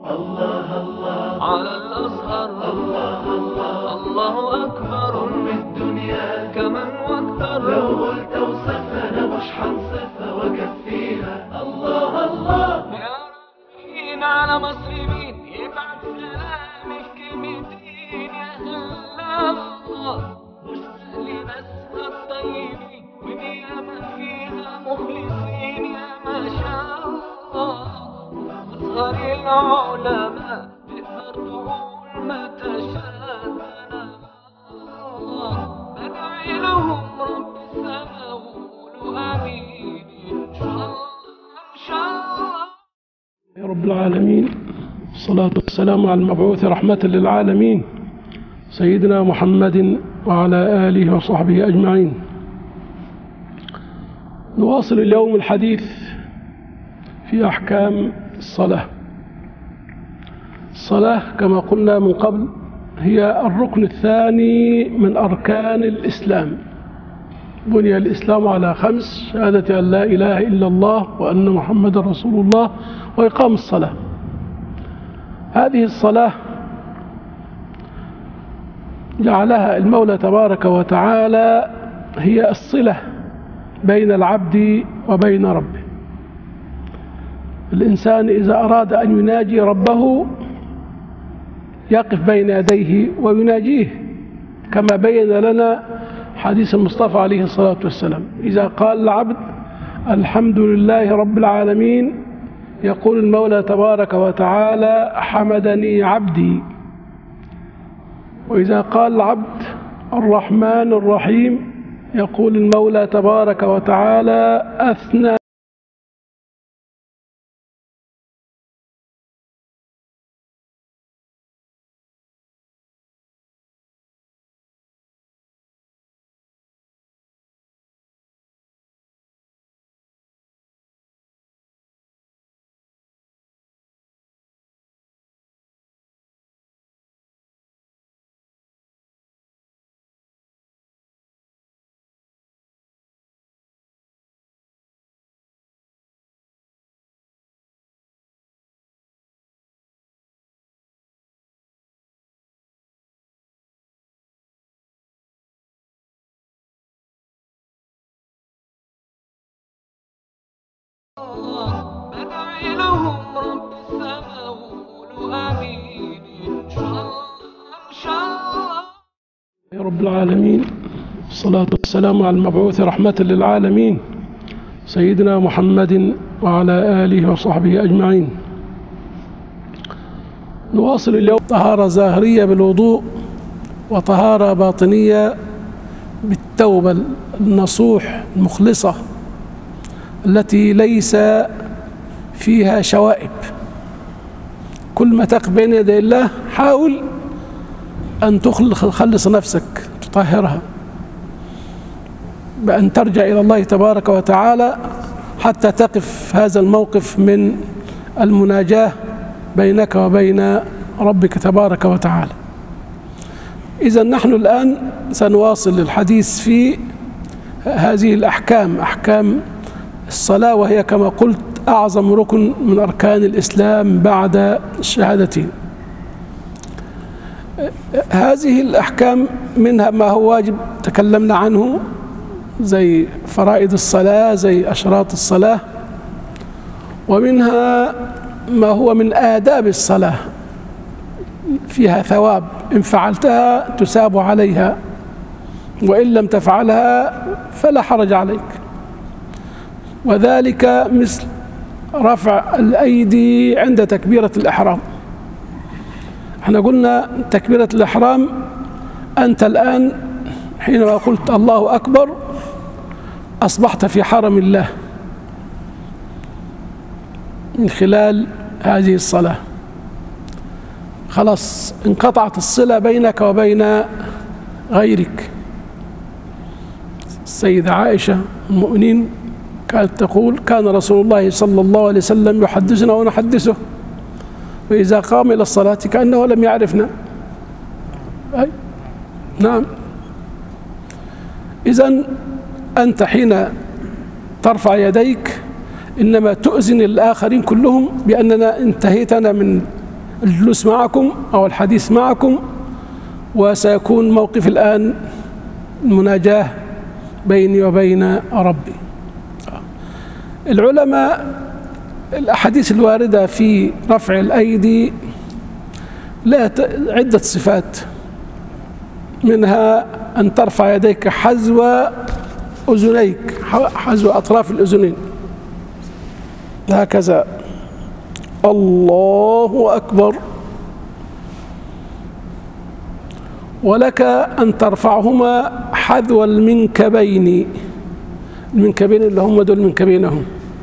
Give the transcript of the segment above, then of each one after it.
الله الله على الأزهر، الله الله الله أكبر من الدنيا كمن واكثر. لو قلت اوصفها أنا مش هنصفها وأكفيها. الله الله يا رايحين على مصر مين يبعت سلامي في كلمتين يا هلا الله. مش سهل ناسها الطيبين ونيامة فيها مخلصين يا ما شاء الله. أزهر العلماء تقدر تقول ما تشاء. بدعي لهم رب السماء وقولوا آمين إن شاء الله إن شاء الله. يا رب العالمين، الصلاة والسلام على المبعوث رحمة للعالمين سيدنا محمد وعلى آله وصحبه أجمعين. نواصل اليوم الحديث في أحكام الصلاة. الصلاة كما قلنا من قبل هي الركن الثاني من أركان الإسلام. بني الإسلام على 5: شهادة أن لا إله إلا الله وأن محمد رسول الله وإقام الصلاة. هذه الصلاة جعلها المولى تبارك وتعالى هي الصلة بين العبد وبين ربه. الإنسان إذا أراد أن يناجي ربه يقف بين يديه ويناجيه، كما بين لنا حديث المصطفى عليه الصلاة والسلام: إذا قال العبد الحمد لله رب العالمين يقول المولى تبارك وتعالى حمدني عبدي. وإذا قال العبد الرحمن الرحيم يقول المولى تبارك وتعالى أثنى بدعي لهم رب السماء وقولوا آمين إن شاء الله إن شاء الله. يا رب العالمين، الصلاة والسلام على المبعوث رحمة للعالمين سيدنا محمد وعلى آله وصحبه أجمعين. نواصل اليوم طهارة ظاهرية بالوضوء، وطهارة باطنية بالتوبة النصوح المخلصة التي ليس فيها شوائب. كل ما تقف بين يدي الله حاول أن تخلص نفسك، تطهرها بأن ترجع إلى الله تبارك وتعالى حتى تقف هذا الموقف من المناجاة بينك وبين ربك تبارك وتعالى. إذن نحن الآن سنواصل الحديث في هذه الأحكام، أحكام الصلاة، وهي كما قلت أعظم ركن من أركان الإسلام بعد الشهادتين. هذه الأحكام منها ما هو واجب تكلمنا عنه زي فرائض الصلاة، زي أشراط الصلاة، ومنها ما هو من آداب الصلاة فيها ثواب، إن فعلتها تثاب عليها وإن لم تفعلها فلا حرج عليك. وذلك مثل رفع الأيدي عند تكبيرة الإحرام. احنا قلنا تكبيرة الإحرام أنت الآن حينما قلت الله أكبر أصبحت في حرم الله من خلال هذه الصلاة، خلاص انقطعت الصلة بينك وبين غيرك. السيدة عائشة المؤمنين كانت تقول: كان رسول الله صلى الله عليه وسلم يحدثنا ونحدثه، وإذا قام إلى الصلاة كأنه لم يعرفنا. أي نعم. إذن أنت حين ترفع يديك إنما تؤذن الآخرين كلهم بأننا انتهيتنا من الجلوس معكم أو الحديث معكم، وسيكون موقف الآن المناجاة بيني وبين ربي. العلماء الأحاديث الواردة في رفع الأيدي لها عدة صفات، منها أن ترفع يديك حذو أذنيك، حذو أطراف الأذنين هكذا، الله أكبر. ولك أن ترفعهما حذو المنكبين، المنكبين اللي هم دول منكبينهم،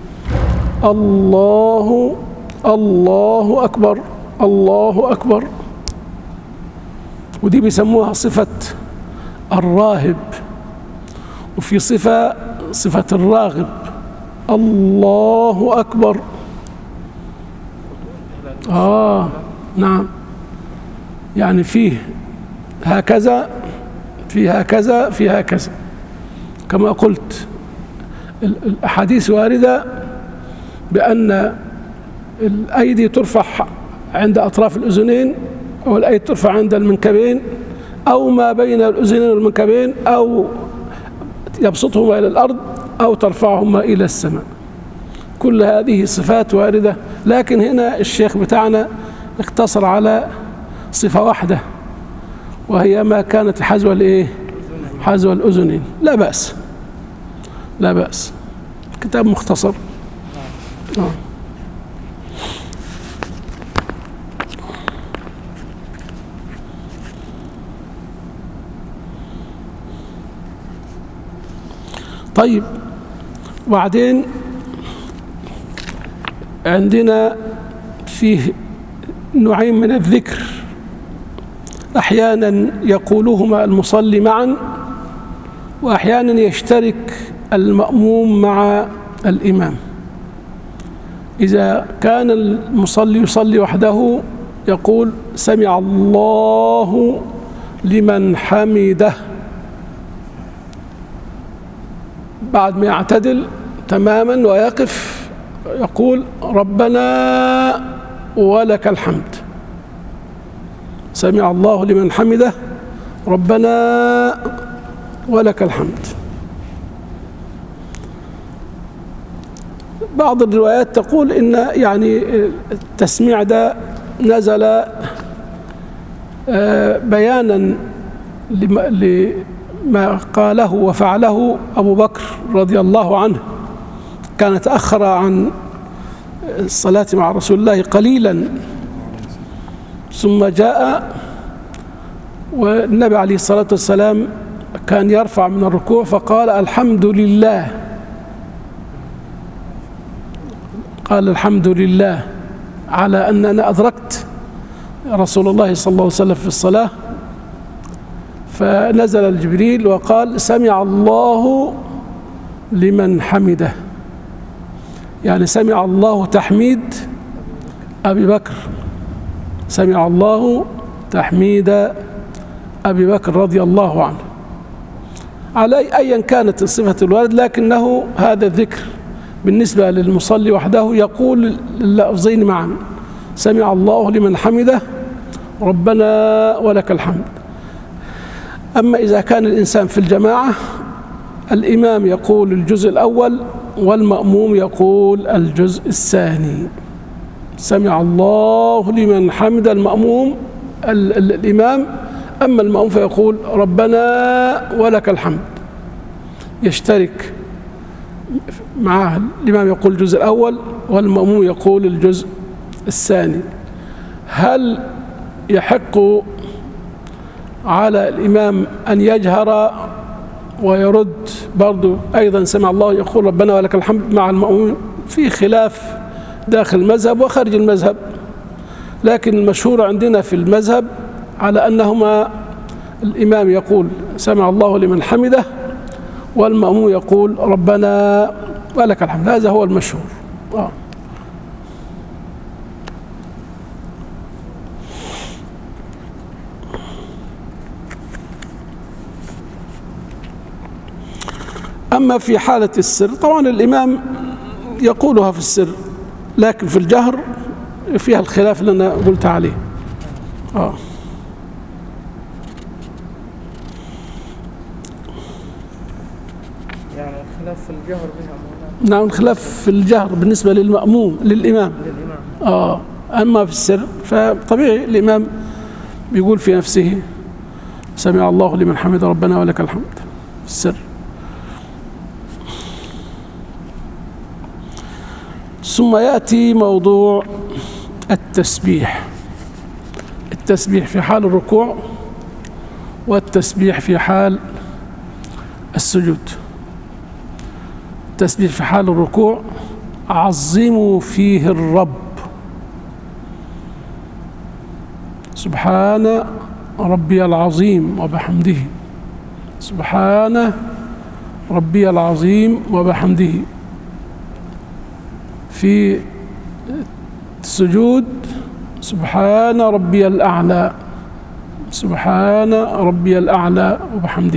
الله الله أكبر الله أكبر. ودي بيسموها صفة الراهب، وفي صفة الراغب، الله أكبر. نعم، يعني فيه هكذا، فيه هكذا، فيه هكذا. كما قلت الأحاديث واردة بأن الأيدي ترفع عند أطراف الأذنين، أو الأيدي ترفع عند المنكبين، أو ما بين الأذنين والمنكبين، أو يبسطهما إلى الأرض، أو ترفعهما إلى السماء. كل هذه صفات واردة، لكن هنا الشيخ بتاعنا اقتصر على صفة واحدة، وهي ما كانت حذو الإيه؟ حذو الأذنين. لا بأس، لا بأس، كتاب مختصر. طيب، وبعدين عندنا فيه نوعين من الذكر، أحيانا يقولهما المصلي معا، وأحيانا يشترك المأموم مع الإمام. إذا كان المصلي يصلي وحده يقول سمع الله لمن حمده، بعد ما يعتدل تماما ويقف يقول ربنا ولك الحمد، سمع الله لمن حمده، ربنا ولك الحمد. بعض الروايات تقول إن يعني التسميع ده نزل بيانا لما قاله وفعله أبو بكر رضي الله عنه، كان تأخر عن الصلاة مع رسول الله قليلا، ثم جاء والنبي عليه الصلاة والسلام كان يرفع من الركوع فقال الحمد لله، قال الحمد لله على أن أنا أدركت رسول الله صلى الله عليه وسلم في الصلاة. فنزل الجبريل وقال سمع الله لمن حمده، يعني سمع الله تحميد أبي بكر، سمع الله تحميد أبي بكر رضي الله عنه. على أيا كانت الصفة الوارد، لكنه هذا الذكر بالنسبة للمصلي وحده يقول اللفظين معا، سمع الله لمن حمده، ربنا ولك الحمد. أما إذا كان الإنسان في الجماعة الإمام يقول الجزء الأول والمأموم يقول الجزء الثاني، سمع الله لمن حمد المأموم الإمام، أما المأموم فيقول ربنا ولك الحمد، يشترك معه الإمام يقول الجزء الأول والمأموم يقول الجزء الثاني. هل يحق على الإمام أن يجهر ويرد برضو أيضا سمع الله يقول ربنا ولك الحمد مع المأموم؟ في خلاف داخل المذهب وخارج المذهب، لكن المشهور عندنا في المذهب على أنهما الإمام يقول سمع الله لمن حمده والمأموم يقول ربنا ولك الحمد، هذا هو المشهور. أما في حالة السر طبعا الإمام يقولها في السر، لكن في الجهر فيها الخلاف اللي أنا قلت عليه. يعني الخلاف في الجهر بها مولانا. نعم، الخلاف في الجهر بالنسبة للإمام. أما في السر فطبيعي الإمام بيقول في نفسه سمع الله لمن حمد ربنا ولك الحمد في السر. ثم يأتي موضوع التسبيح في حال الركوع والتسبيح في حال السجود. التسبيح في حال الركوع: عظموا فيه الرب، سبحان ربي العظيم وبحمده، سبحان ربي العظيم وبحمده. في السجود: سبحان ربي الأعلى، سبحان ربي الأعلى وبحمده.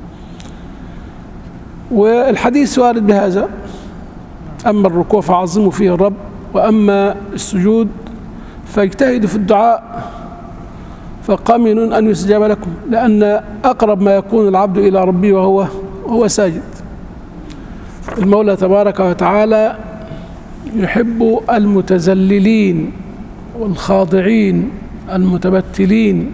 والحديث وارد بهذا: أما الركوع فعظموا فيه الرب، وأما السجود فاجتهدوا في الدعاء فقمن أن يستجاب لكم، لأن أقرب ما يكون العبد إلى ربه وهو ساجد. المولى تبارك وتعالى يحب المتذللين والخاضعين المتبتلين،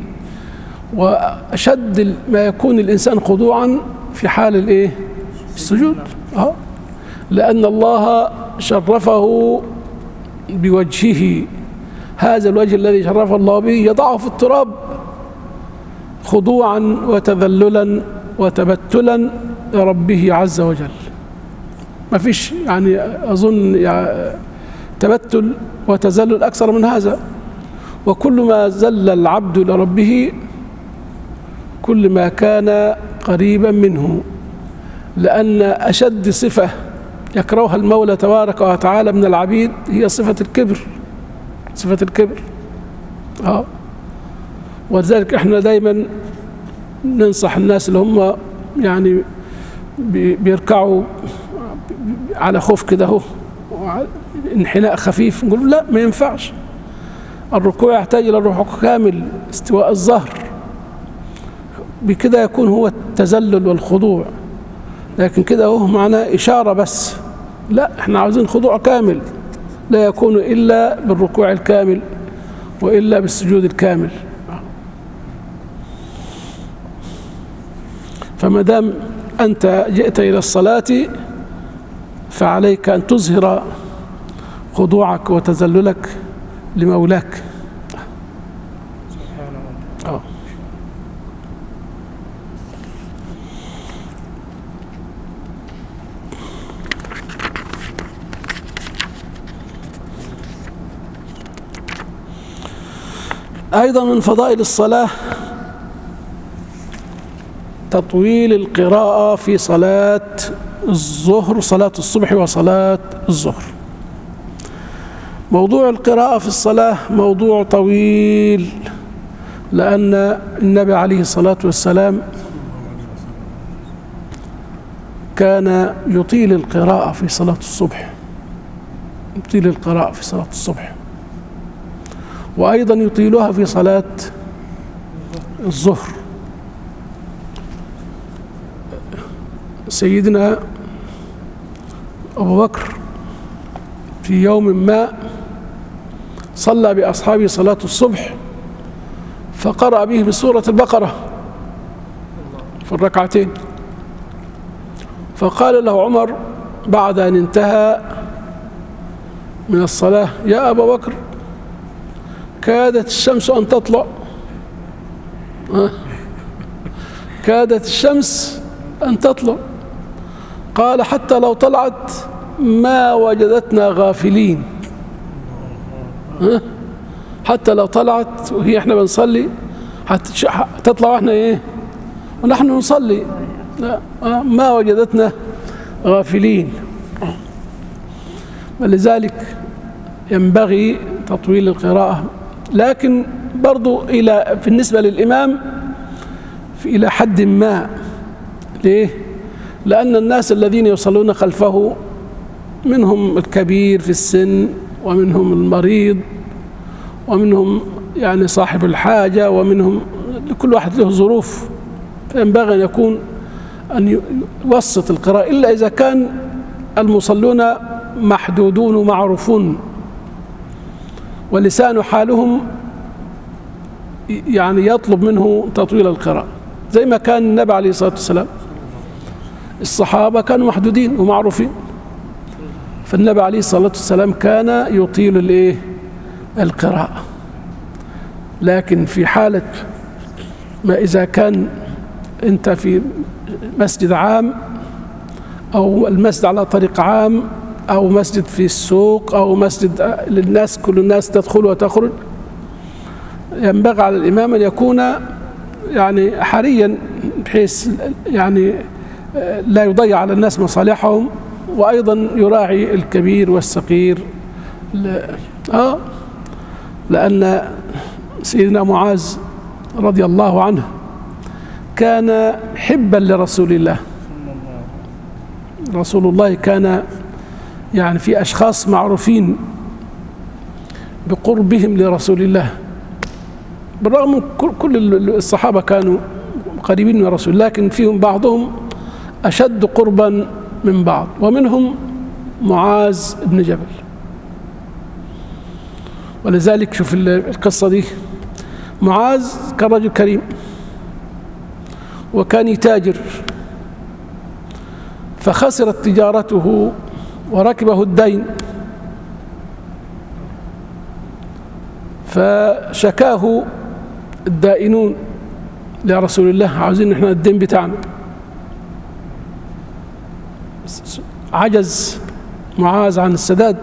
وأشد ما يكون الإنسان خضوعا في حال السجود، لأن الله شرفه بوجهه، هذا الوجه الذي شرف الله به يضعه في التراب خضوعا وتذللا وتبتلا لربه عز وجل. ما فيش يعني أظن تبتل وتذلل أكثر من هذا. وكل ما زل العبد لربه كل ما كان قريبا منه، لأن أشد صفة يكرهها المولى تبارك وتعالى من العبيد هي صفة الكبر. صفة الكبر. ولذلك احنا دايما ننصح الناس اللي هم يعني بيركعوا على خوف كده اهو، انحناء خفيف، نقول لا، ما ينفعش. الركوع يحتاج الى الركوع كامل، استواء الظهر، بكده يكون هو التذلل والخضوع. لكن كده اهو معناه إشارة بس، لا، احنا عاوزين خضوع كامل، لا يكون إلا بالركوع الكامل وإلا بالسجود الكامل. فما دام أنت جئت إلى الصلاة فعليك أن تظهر خضوعك وتذللك لمولاك. سبحانه. أيضا من فضائل الصلاة تطويل القراءة في صلاة الظهر، صلاة الصبح وصلاة الظهر. موضوع القراءة في الصلاة موضوع طويل، لأن النبي عليه الصلاة والسلام كان يطيل القراءة في صلاة الصبح، يطيل القراءة في صلاة الصبح، وأيضا يطيلها في صلاة الظهر. سيدنا أبو بكر في يوم ما صلى بأصحابه صلاة الصبح فقرأ به بسورة البقرة في الركعتين، فقال له عمر بعد أن انتهى من الصلاة: يا أبا بكر، كادت الشمس أن تطلع، كادت الشمس أن تطلع. قال: حتى لو طلعت ما وجدتنا غافلين. حتى لو طلعت وهي احنا بنصلي تطلع واحنا ونحن نصلي، لا، ما وجدتنا غافلين. ولذلك ينبغي تطويل القراءة، لكن برضو بالنسبة للإمام إلى حد ما. ليه؟ لأن الناس الذين يصلون خلفه منهم الكبير في السن ومنهم المريض ومنهم يعني صاحب الحاجة، ومنهم كل واحد له ظروف، فينبغي أن يكون أن يوسط القراءة، إلا إذا كان المصلون محدودون ومعروفون ولسان حالهم يعني يطلب منه تطويل القراءة، زي ما كان النبي عليه الصلاة والسلام. الصحابة كانوا محدودين ومعروفين، فالنبي عليه الصلاة والسلام كان يطيل القراءة. لكن في حالة ما إذا كان أنت في مسجد عام أو المسجد على طريق عام أو مسجد في السوق أو مسجد للناس، كل الناس تدخل وتخرج، ينبغي على الإمام أن يكون يعني حريا بحيث يعني لا يضيع على الناس مصالحهم، وأيضا يراعي الكبير والصغير. لأن سيدنا معاذ رضي الله عنه كان حبا لرسول الله. رسول الله كان يعني في أشخاص معروفين بقربهم لرسول الله، بالرغم من كل الصحابة كانوا قريبين من رسول الله، لكن فيهم بعضهم أشد قربا من بعض، ومنهم معاذ بن جبل. ولذلك شوف القصة دي، معاذ كان رجل كريم وكان يتاجر، فخسرت تجارته وركبه الدين، فشكاه الدائنون لرسول الله، عاوزين احنا الدين بتاعنا. عجز معاذ عن السداد.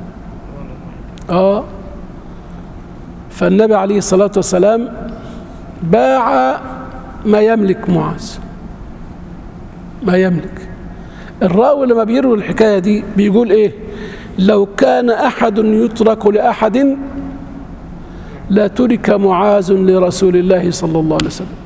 فالنبي عليه الصلاة والسلام باع ما يملك معاذ، ما يملك. الراوي لما بيروي الحكاية دي بيقول ايه؟ لو كان أحد يترك لأحد لا ترك معاذ لرسول الله صلى الله عليه وسلم.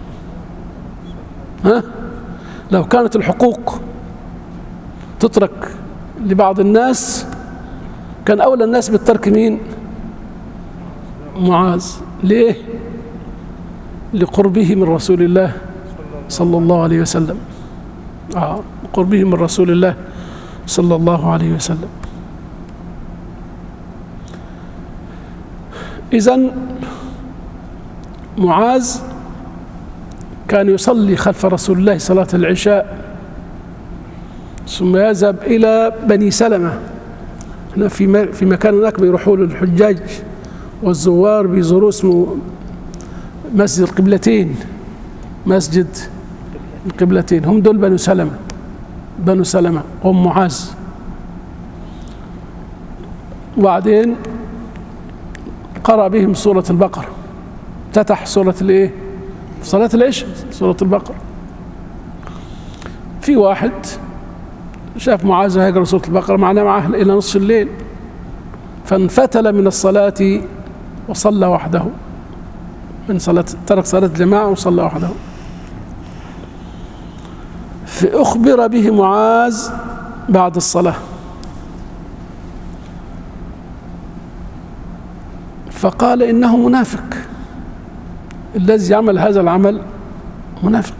لو كانت الحقوق تترك لبعض الناس كان أولى الناس بالترك مين؟ معاذ. ليه؟ لقربه من رسول الله صلى الله عليه وسلم. قربه من رسول الله صلى الله عليه وسلم. إذن معاذ كان يصلي خلف رسول الله صلاة العشاء، ثم يذهب إلى بني سلمة. هنا في مكان هناك بيروحوا له الحجاج والزوار، بيزوروا اسمه مسجد القبلتين، مسجد القبلتين. هم دول بنو سلمة، بنو سلمة هم معاذ. وبعدين قرأ بهم سورة البقرة، افتتح سورة الايه؟ في صلاة العشاء سورة البقرة. في واحد شاف معاذ هيقرأ سورة البقرة، معناه معاه إلى نصف الليل، فانفتل من الصلاة وصلى وحده، من صلاة، ترك صلاة الجماعة وصلى وحده. فأخبر به معاذ بعد الصلاة، فقال إنه منافق، الذي يعمل هذا العمل منافق.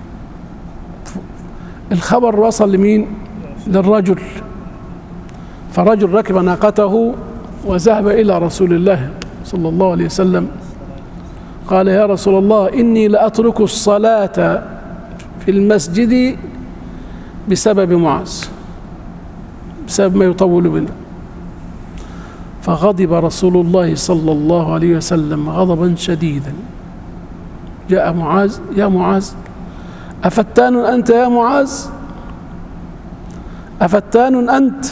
الخبر وصل لمين؟ للرجل. فرجل ركب ناقته وذهب إلى رسول الله صلى الله عليه وسلم، قال يا رسول الله إني لأترك الصلاة في المسجد بسبب معاذ، بسبب ما يطول بنا. فغضب رسول الله صلى الله عليه وسلم غضبا شديدا. جاء معاذ: يا معاذ أفتان أنت يا معاذ؟ أفتان أنت؟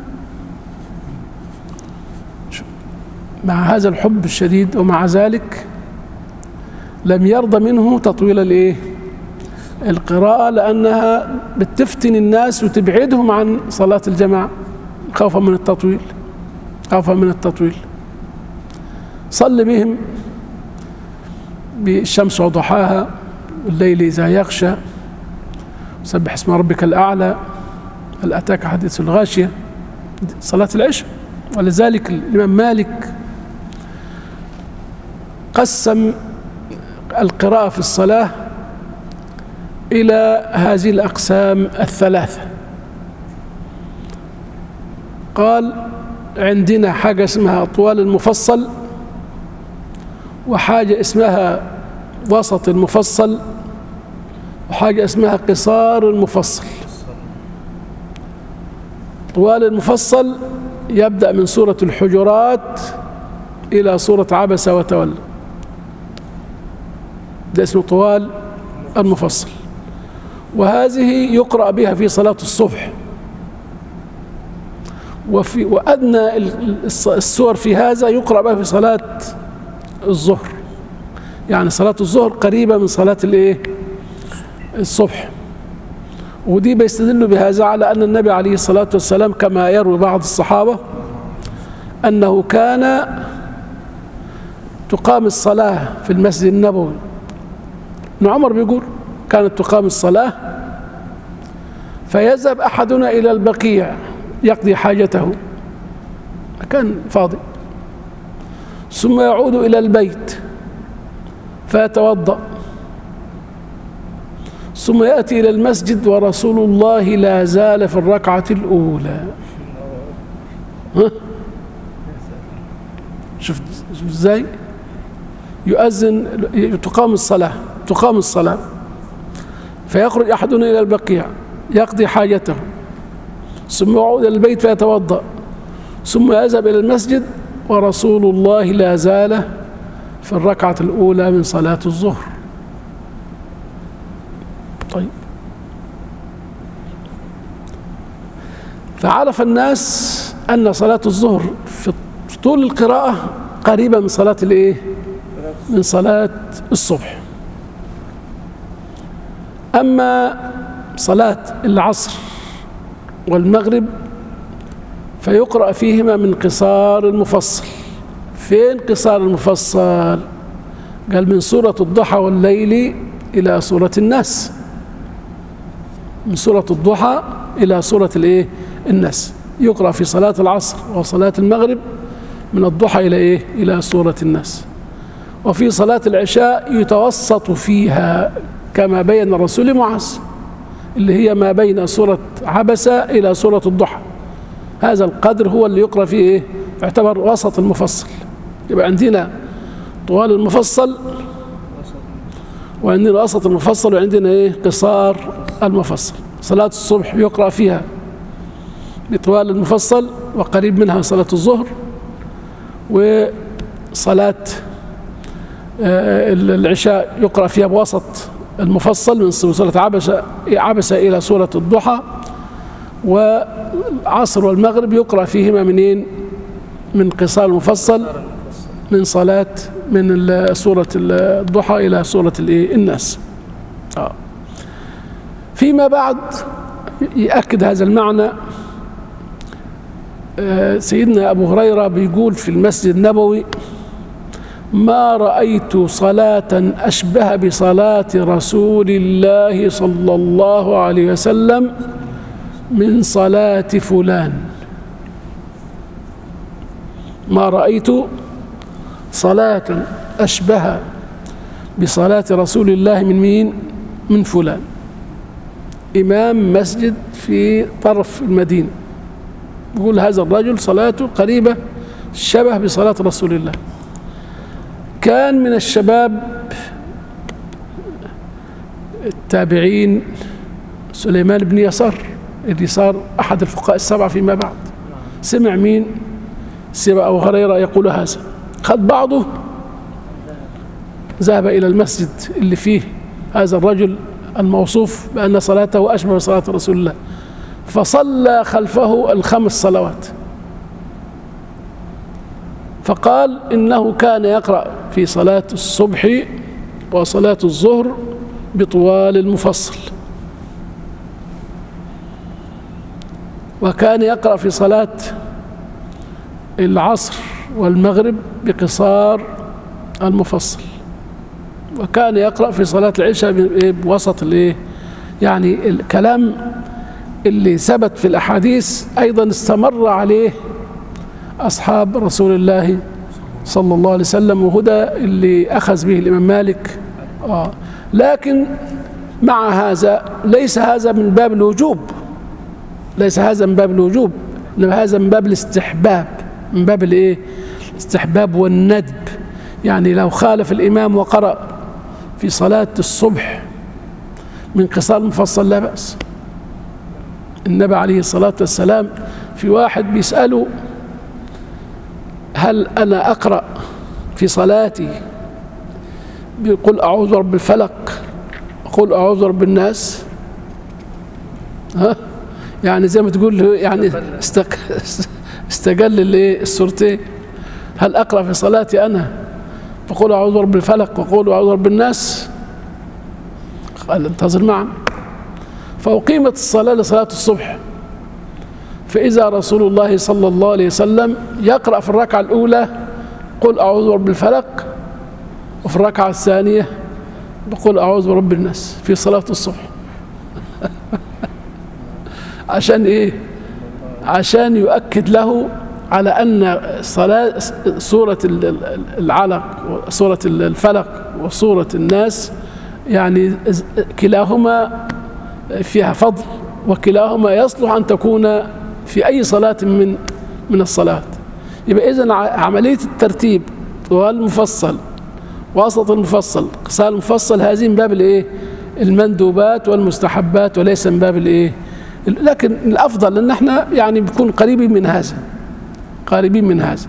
مع هذا الحب الشديد ومع ذلك لم يرضى منه تطويل القراءة، لأنها بتفتن الناس وتبعدهم عن صلاة الجماعة خوفا من التطويل، خوفا من التطويل. صل بهم بالشمس وضحاها والليل إذا يغشى، سبح اسم ربك الأعلى، هل أتاك حديث الغاشية، صلاة العشاء. ولذلك الإمام مالك قسم القراءة في الصلاة إلى هذه الأقسام الثلاثة. قال عندنا حاجة اسمها طوال المفصل، وحاجة اسمها وسط المفصل، وحاجة اسمها قصار المفصل. طوال المفصل يبدأ من سورة الحجرات إلى سورة عبس وتولى، ده اسمه طوال المفصل، وهذه يقرأ بها في صلاة الصبح. وأدنى السور في هذا يقرأ بها في صلاة الظهر، يعني صلاة الظهر قريبة من صلاة الصبح. ودي بيستدلوا بهذا على أن النبي عليه الصلاة والسلام كما يروي بعض الصحابة أنه كان تقام الصلاة في المسجد النبوي. ابن عمر بيقول كانت تقام الصلاة فيذهب أحدنا إلى البقيع يقضي حاجته، كان فاضي، ثم يعود إلى البيت فيتوضأ، ثم يأتي إلى المسجد ورسول الله لا زال في الركعة الأولى. شفت ازاي يؤذن، تقام الصلاة فيخرج أحدنا إلى البقيع يقضي حاجته، ثم يعود إلى البيت فيتوضأ، ثم يذهب إلى المسجد ورسول الله لا زال في الركعة الأولى من صلاة الظهر. طيب، فعرف الناس أن صلاة الظهر في طول القراءة قريبة من صلاة من صلاة الصبح. أما صلاة العصر والمغرب فيقرأ فيهما من قصار المفصل. فين قصار المفصل؟ قال من سورة الضحى والليل إلى سورة الناس، من سورة الضحى إلى سورة الناس. يقرأ في صلاة العصر وصلاة المغرب من الضحى إلى سورة الناس. وفي صلاة العشاء يتوسط فيها كما بين الرسول معاذ، اللي هي ما بين سورة عبسة إلى سورة الضحى. هذا القدر هو اللي يقرأ فيه يعتبر وسط المفصل. يبقى عندنا طوال المفصل، وعندنا وسط المفصل، وعندنا قصار المفصل. صلاة الصبح يقرأ فيها بطوال المفصل وقريب منها صلاة الظهر، وصلاة العشاء يقرأ فيها بوسط المفصل من سورة عبسة إلى سورة الضحى، والعصر والمغرب يقرأ فيهما منين؟ من قصار المفصل، من سورة الضحى إلى سورة الناس. فيما بعد يأكد هذا المعنى سيدنا أبو هريرة بيقول في المسجد النبوي: ما رأيت صلاة أشبه بصلاة رسول الله صلى الله عليه وسلم من صلاة فلان. ما رأيت صلاة أشبه بصلاة رسول الله من مين؟ من فلان، إمام مسجد في طرف المدينة. يقول هذا الرجل صلاته قريبة شبه بصلاة رسول الله. كان من الشباب التابعين سليمان بن يسار اللي صار أحد الفقهاء السبعة فيما بعد. سمع مين؟ سمع أبو هريرة يقول هذا، خذ بعضه ذهب إلى المسجد اللي فيه هذا الرجل الموصوف بأن صلاته أشبه بصلاة رسول الله، فصلى خلفه الخمس صلوات. فقال إنه كان يقرأ في صلاة الصبح وصلاة الظهر بطوال المفصل، وكان يقرأ في صلاة العصر والمغرب بقصار المفصل، وكان يقرأ في صلاة العشاء بوسط يعني الكلام اللي ثبت في الأحاديث أيضا استمر عليه أصحاب رسول الله صلى الله عليه وسلم، وهدى اللي أخذ به الإمام مالك. لكن مع هذا ليس هذا من باب الوجوب، ليس هذا من باب الوجوب، إنما هذا من باب الاستحباب، من باب الايه؟ الاستحباب والندب. يعني لو خالف الإمام وقرأ في صلاة الصبح من قصار مفصل لا بأس. النبي عليه الصلاة والسلام في واحد بيسأله: هل أنا أقرأ في صلاتي بيقول أعوذ برب الفلق أقول أعوذ برب الناس؟ يعني زي ما تقول له يعني استقل السورتين. هل أقرأ في صلاتي أنا فقول أعوذ برب الفلق وقول أعوذ برب الناس؟ قال: انتظر معا. فأقيمت الصلاة لصلاة الصبح، فإذا رسول الله صلى الله عليه وسلم يقرأ في الركعة الأولى قل أعوذ برب الفلق، وفي الركعة الثانية بقول أعوذ برب الناس في صلاة الصبح. عشان إيه؟ عشان يؤكد له على أن صلاة سورة العلق وسورة الفلق وسورة الناس يعني كلاهما فيها فضل، وكلاهما يصلح أن تكون في أي صلاة من الصلاة. يبقى إذن عملية الترتيب والمفصل وسط المفصل قصار المفصل هذه من باب الايه؟ المندوبات والمستحبات، وليس من باب الايه؟ لكن الأفضل أن احنا يعني بنكون قريبين من هذا، قريبين من هذا.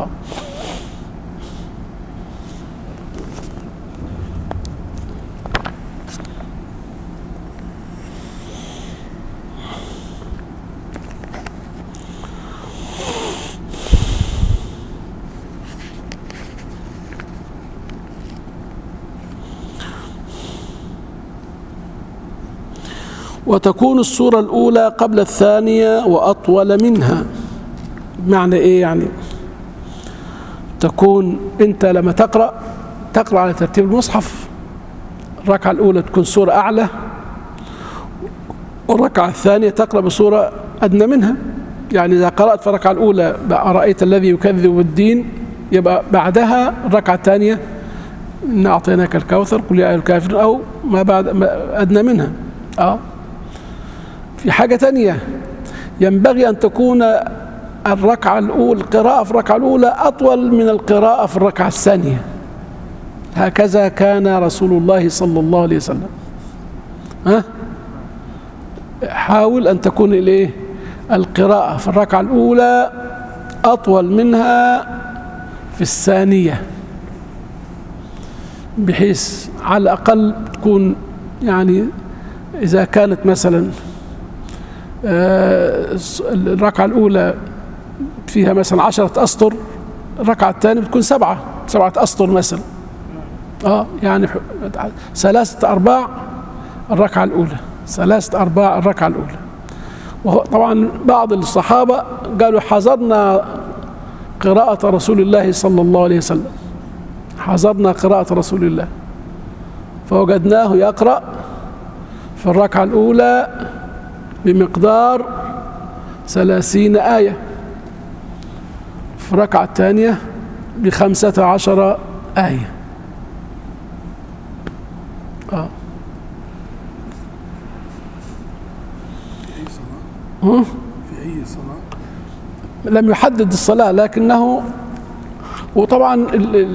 وتكون السورة الأولى قبل الثانية وأطول منها. معنى إيه يعني؟ تكون أنت لما تقرأ على ترتيب المصحف، الركعة الأولى تكون سورة أعلى، والركعة الثانية تقرأ بسورة أدنى منها. يعني إذا قرأت في الركعة الأولى أرأيت الذي يكذب بالدين، يبقى بعدها الركعة الثانية إنا أعطيناك الكوثر قل يا أيها الكافرون، أو ما بعد أدنى منها. في حاجة تانية، ينبغي أن تكون الركعة الأولى القراءة في الركعة الأولى أطول من القراءة في الركعة الثانية. هكذا كان رسول الله صلى الله عليه وسلم. حاول أن تكون القراءة في الركعة الأولى أطول منها في الثانية، بحيث على الأقل تكون يعني إذا كانت مثلا الركعة الأولى فيها مثلا 10 أسطر، الركعة الثانية بتكون 7 أسطر مثلا. يعني 3/4 الركعة الأولى، 3/4 الركعة الأولى. وطبعا بعض الصحابة قالوا حضرنا قراءة رسول الله صلى الله عليه وسلم، حضرنا قراءة رسول الله، فوجدناه يقرأ في الركعة الأولى بمقدار 30 آية، في الركعة الثانية ب15 آية. في أي صلاة؟ في أي صلاة؟ لم يحدد الصلاة، لكنه وطبعا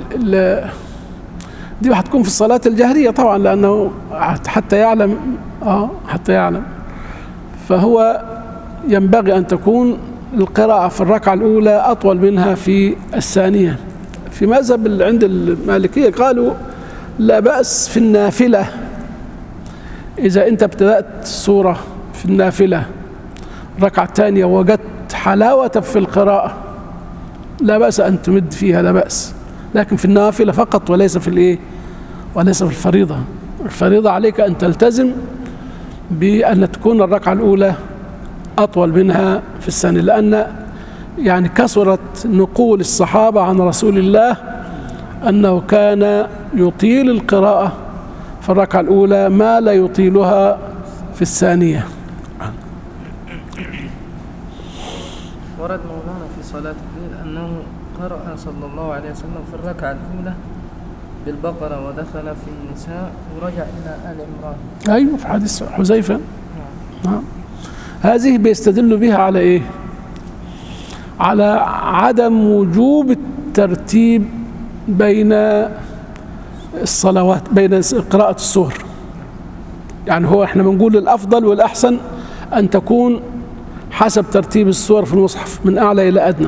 دي هتكون في الصلاة الجهرية طبعا، لأنه حتى يعلم حتى يعلم. فهو ينبغي أن تكون القراءة في الركعة الأولى أطول منها في الثانية. في مذهب عند المالكية قالوا لا بأس في النافلة، إذا أنت ابتدأت سورة في النافلة الركعة الثانية وجدت حلاوة في القراءة لا بأس أن تمد فيها، لا بأس. لكن في النافلة فقط، وليس في وليس في الفريضة. الفريضة عليك أن تلتزم بأن تكون الركعة الأولى أطول منها في الثانية، لأن يعني كثرت نقول الصحابة عن رسول الله أنه كان يطيل القراءة في الركعة الأولى ما لا يطيلها في الثانية. ورد مولانا في صلاة الليل أنه قرأ صلى الله عليه وسلم في الركعة الأولى بالبقرة ودخل في النساء ورجع إلى آل عمران. أيوه في حديث حذيفة. نعم. هذه بيستدلوا بها على إيه؟ على عدم وجوب الترتيب بين الصلوات، بين قراءة السور. يعني هو احنا بنقول الأفضل والأحسن أن تكون حسب ترتيب السور في المصحف من أعلى إلى أدنى.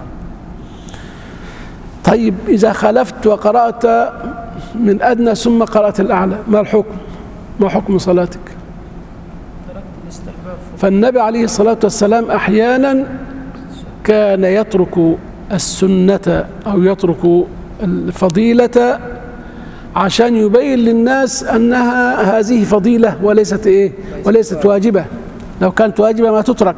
طيب إذا خالفت وقرأت من أدنى ثم قرأت الأعلى، ما الحكم؟ ما حكم صلاتك؟ تركت الاستحباب. فالنبي عليه الصلاة والسلام أحيانا كان يترك السنة أو يترك الفضيلة عشان يبين للناس أنها هذه فضيلة وليست إيه؟ وليست واجبة. لو كانت واجبة ما تترك.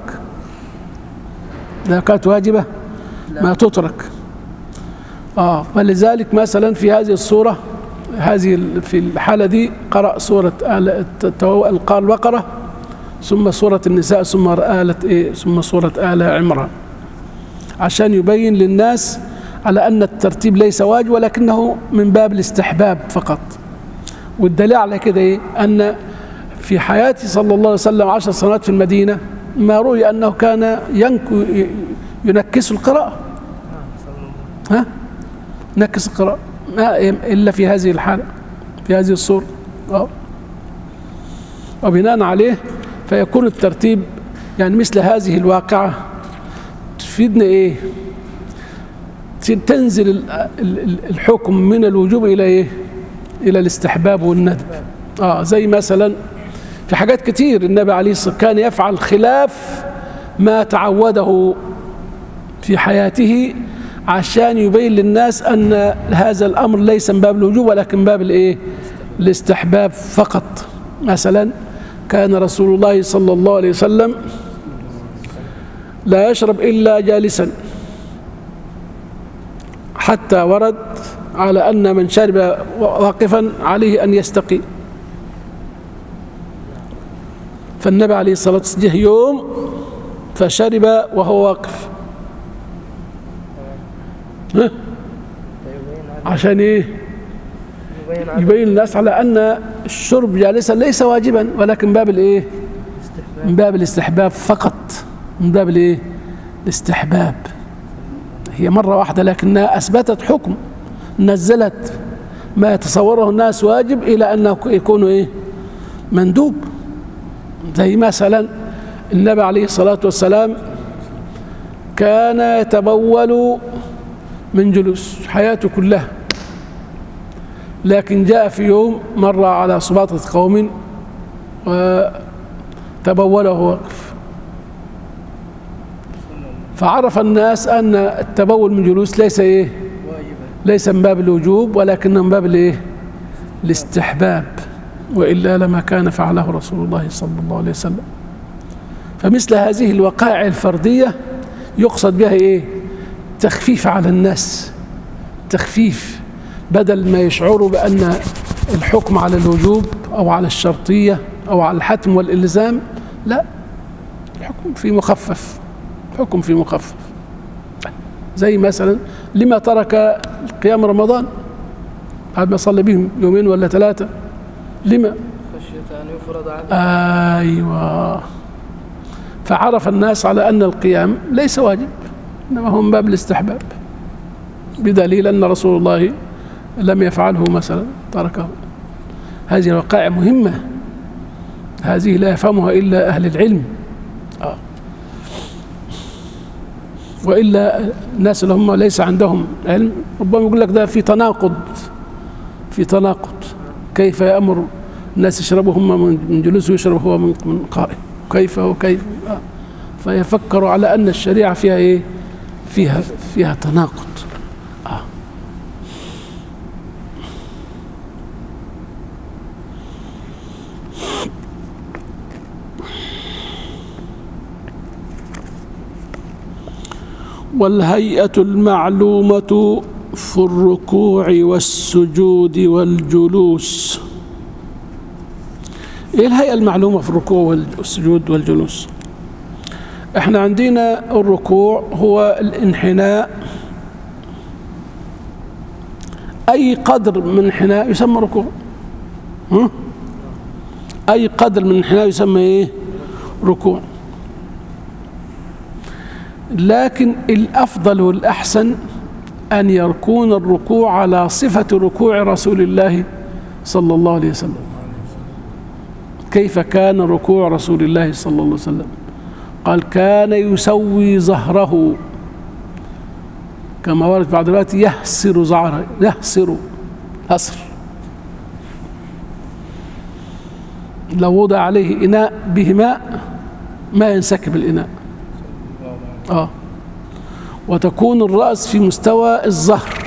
لو كانت واجبة ما تترك. فلذلك مثلا في هذه الصورة، في الحالة دي قرأ سورة البقرة ثم سورة النساء ثم سورة آل عمران، عشان يبين للناس على أن الترتيب ليس واجب ولكنه من باب الاستحباب فقط. والدليل على كده إيه؟ أن في حياته صلى الله عليه وسلم 10 سنوات في المدينة ما روي أنه كان ينكس القراءة. نكس القراءة إلا في هذه الحالة، في هذه الصورة. وبناء عليه فيكون الترتيب، يعني مثل هذه الواقعة تفيدنا إيه؟ تنزل الحكم من الوجوب إلى إيه؟ إلى الاستحباب والندب. زي مثلا في حاجات كتير النبي عليه الصلاة والسلام كان يفعل خلاف ما تعوده في حياته عشان يبين للناس أن هذا الأمر ليس من باب الوجوب ولكن من باب الإيه؟ الاستحباب فقط. مثلا كان رسول الله صلى الله عليه وسلم لا يشرب إلا جالسا، حتى ورد على أن من شرب واقفا عليه أن يستقي. فالنبي عليه الصلاة والسلام جه يوم فشرب وهو واقف. عشان إيه؟ يبين الناس على أن الشرب جالسا ليس واجبا ولكن من باب الإيه؟ من باب الاستحباب فقط، من باب الإيه؟ الاستحباب. هي مرة واحدة لكنها أثبتت حكم، نزلت ما يتصوره الناس واجب إلى أنه يكون إيه؟ مندوب. زي مثلا النبي عليه الصلاة والسلام كان يتبول من جلوس حياته كلها، لكن جاء في يوم مر على سباطة قوم وتبول وهو واقف، فعرف الناس أن التبول من جلوس ليس إيه؟ ليس من باب الوجوب ولكن من باب الإيه؟ الاستحباب، وإلا لما كان فعله رسول الله صلى الله عليه وسلم. فمثل هذه الوقائع الفردية يقصد بها إيه؟ تخفيف على الناس، تخفيف، بدل ما يشعروا بأن الحكم على الوجوب أو على الشرطية أو على الحتم والإلزام، لا، الحكم في مخفف، حكم في مخفف. زي مثلا لما ترك قيام رمضان بعد ما صلى بهم 2 ولا 3، لما؟ خشية أن يفرض عليه. أيوة. فعرف الناس على أن القيام ليس واجب إنما هو من باب الاستحباب، بدليل أن رسول الله لم يفعله مثلا، تركه. هذه الوقائع مهمة، هذه لا يفهمها إلا أهل العلم. وإلا الناس اللي هم ليس عندهم علم ربما يقول لك ده في تناقض، في تناقض، كيف يأمر الناس يشربوا هم من جلوس ويشرب هو من قائم، كيف وكيف. فيفكروا على أن الشريعة فيها إيه؟ فيها تناقض. والهيئة المعلومة في الركوع والسجود والجلوس. ايه الهيئة المعلومة في الركوع والسجود والجلوس؟ احنا عندنا الركوع هو الانحناء أي قدر من الانحناء يسمى ركوع. أي قدر من الانحناء يسمى إيه؟ ركوع. لكن الأفضل والأحسن أن يكون الركوع على صفة ركوع رسول الله صلى الله عليه وسلم. كيف كان ركوع رسول الله صلى الله عليه وسلم؟ قال كان يسوي ظهره، كما ورد بعض الروايات يهسر ظهره، يهسر هسر. لو وضع عليه إناء به ماء ما ينسكب الإناء. وتكون الرأس في مستوى الظهر،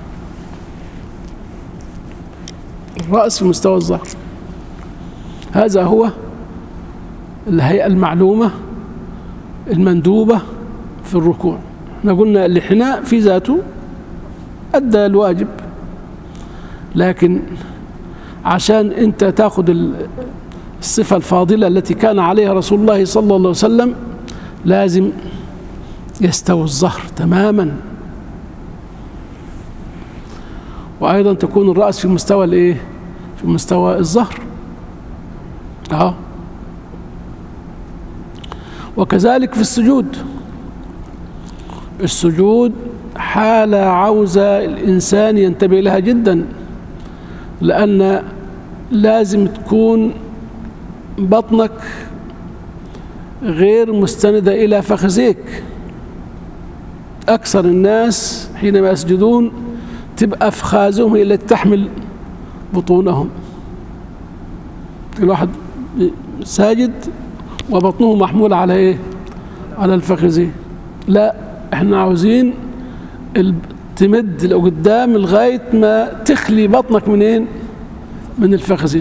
الرأس في مستوى الظهر. هذا هو الهيئة المعلومة المندوبة في الركوع. احنا قلنا الانحناء في ذاته أدى الواجب، لكن عشان انت تاخذ الصفة الفاضلة التي كان عليها رسول الله صلى الله عليه وسلم لازم يستوي الظهر تماما، وأيضا تكون الرأس في مستوى الايه؟ في مستوى الظهر. وكذلك في السجود. السجود حالة عاوزة الإنسان ينتبه لها جدا، لأن لازم تكون بطنك غير مستندة إلى فخذيك. أكثر الناس حينما يسجدون تبقى أفخاذهم هي التي تحمل بطونهم. الواحد ساجد وبطنه محمول على إيه؟ على الفخذين. لا، احنا عاوزين تمد لقدام لغاية ما تخلي بطنك منين؟ من الفخذين.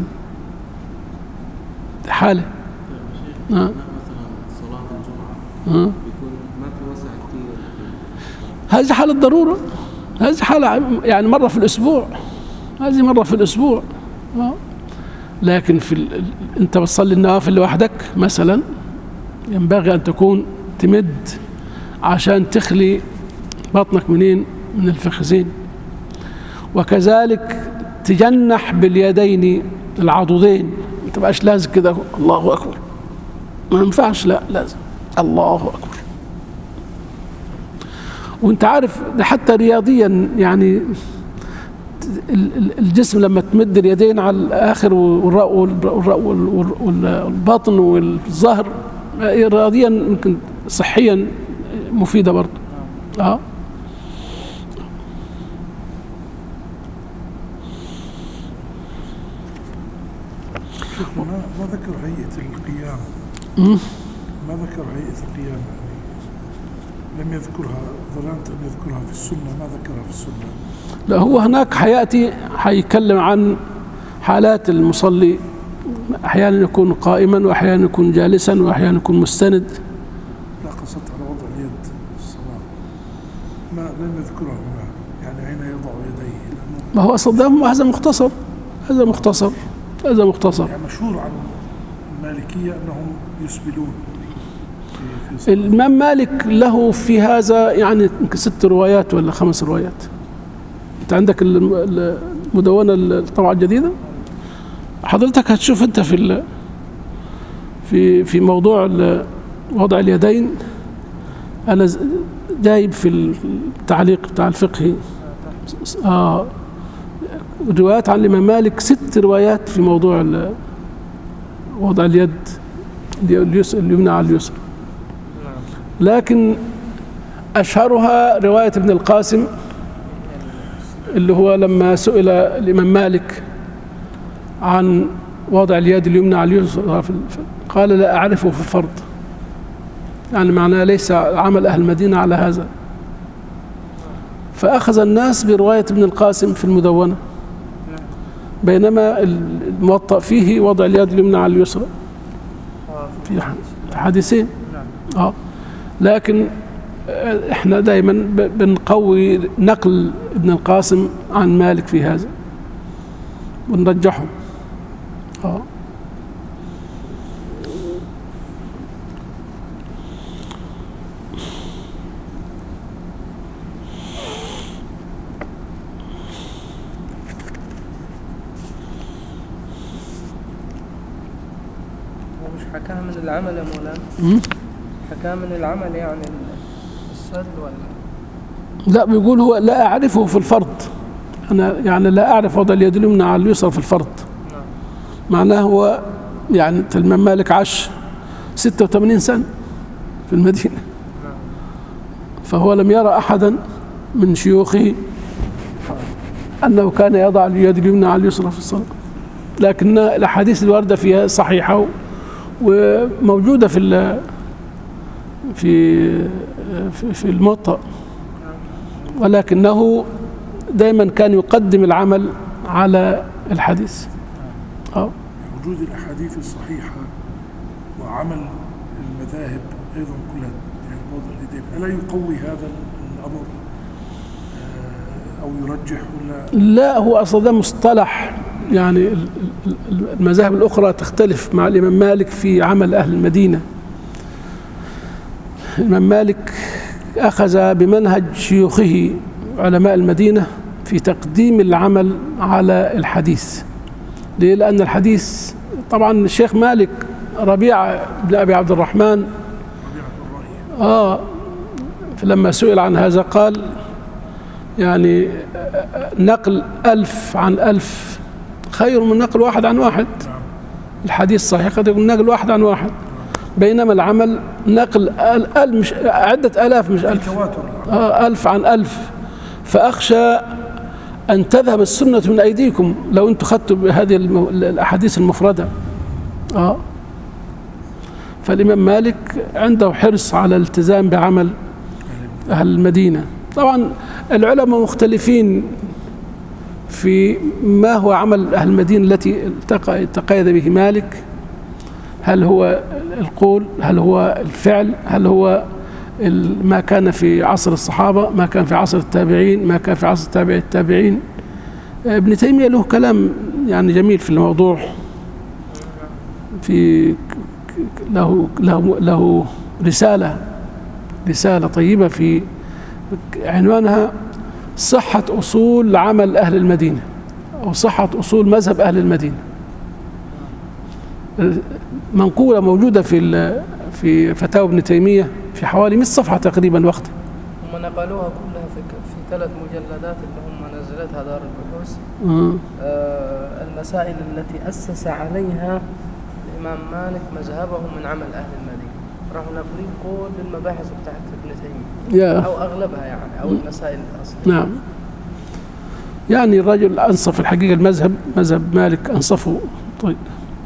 حالة مثلا صلاة الجمعة بيكون ما في وسع كتير. هذه حالة ضرورة، هذه حالة يعني مرة في الأسبوع، هذه مرة في الأسبوع. لكن أنت بتصلي النوافل لوحدك مثلا ينبغي أن تكون تمد عشان تخلي بطنك منين؟ من الفخذين. وكذلك تجنح باليدين العضدين، ما تبقاش لازم كده الله أكبر، ما ينفعش، لا لازم الله أكبر. وانت عارف ده حتى رياضيا، يعني الجسم لما تمد اليدين على الآخر والبطن والظهر رياضيا يمكن صحيا مفيدة برضه. ما ذكر هيئة القيام، ما ذكر هيئة القيام، لم يذكرها، ظننت أن يذكرها في السنة، ما ذكرها في السنة. لا، هو هناك حيتكلم عن حالات المصلي، أحيانا يكون قائما وأحيانا يكون جالسا وأحيانا يكون مستند. لا، قصدت على وضع اليد في الصلاة، لم يذكرها هنا، يعني أين يضع يديه. ما هو أصلا هذا مختصر، هذا مختصر، هذا مختصر. يعني مشهور عن المالكية أنهم يسبلون. الإمام مالك له في هذا يعني 6 روايات ولا 5 روايات. أنت عندك المدونة الطبعة الجديدة، حضرتك هتشوف أنت في موضوع وضع اليدين. أنا جايب في التعليق بتاع الفقهي روايات عن الإمام مالك، 6 روايات في موضوع وضع اليد اليمنى على اليسرى. لكن أشهرها رواية ابن القاسم، اللي هو لما سئل الإمام مالك عن وضع اليد اليمنى على اليسرى قال لا أعرفه في الفرض، يعني معناه ليس عمل أهل المدينة على هذا. فأخذ الناس برواية ابن القاسم في المدونة، بينما الموطأ فيه وضع اليد اليمنى على اليسرى في حديثين. لكن احنا دائما بنقوي نقل ابن القاسم عن مالك في هذا ونرجحه. مش حكاها من العمل يا مولانا؟ حكاها من العمل يعني السد ولا؟ لا، بيقول هو لا أعرفه في الفرض. أنا يعني لا أعرف وضع اليد اليمنى على اليسرى في الفرض. معناه هو يعني الإمام مالك عاش 86 سنة في المدينة، فهو لم يرى أحدا من شيوخه أنه كان يضع اليد اليمنى على اليسرى في الصلاة، لكن الأحاديث الواردة فيها صحيحة وموجودة في الموطأ، ولكنه دائما كان يقدم العمل على الحديث. وجود الأحاديث الصحيحة وعمل المذاهب أيضا كلها يعني موضع اليدين، ألا يقوي هذا الأمر أو يرجح ولا؟ لا، هو أصلا ده مصطلح، يعني المذاهب الأخرى تختلف مع الإمام مالك في عمل أهل المدينة. الإمام مالك أخذ بمنهج شيوخه علماء المدينة في تقديم العمل على الحديث. ليه؟ لأن الحديث طبعا الشيخ مالك ربيعة بن أبي عبد الرحمن لما سئل عن هذا قال يعني نقل 1000 عن 1000 خير من نقل 1 عن 1. الحديث صحيح قد يكون نقل 1 عن 1، بينما العمل نقل مش عدة آلاف، مش 1000. 1000 عن 1000. فأخشى أن تذهب السنة من أيديكم لو أنتم خدتوا بهذه الأحاديث المفردة. فالإمام مالك عنده حرص على الالتزام بعمل أهل المدينة. طبعا العلماء مختلفين في ما هو عمل أهل المدينة التي تقيد به مالك. هل هو القول؟ هل هو الفعل؟ هل هو ما كان في عصر الصحابة؟ ما كان في عصر التابعين؟ ما كان في عصر تابع التابعين؟ ابن تيمية له كلام يعني جميل في الموضوع، في له رسالة طيبة في عنوانها صحة أصول عمل أهل المدينة أو صحة أصول مذهب أهل المدينة. منقولة موجودة في فتاوى ابن تيمية في حوالي 100 صفحة تقريبا وقتها. هم نقلوها كلها في 3 مجلدات اللي هم نزلتها دار البحوث. المسائل التي أسس عليها الإمام مالك مذهبه من عمل أهل المدينة، راحوا ناقلين كل المباحث بتاعت ابن تيمية أو أغلبها يعني، أو المسائل الأصلية. نعم، يعني الرجل أنصف الحقيقة مذهب مالك أنصفه. طيب،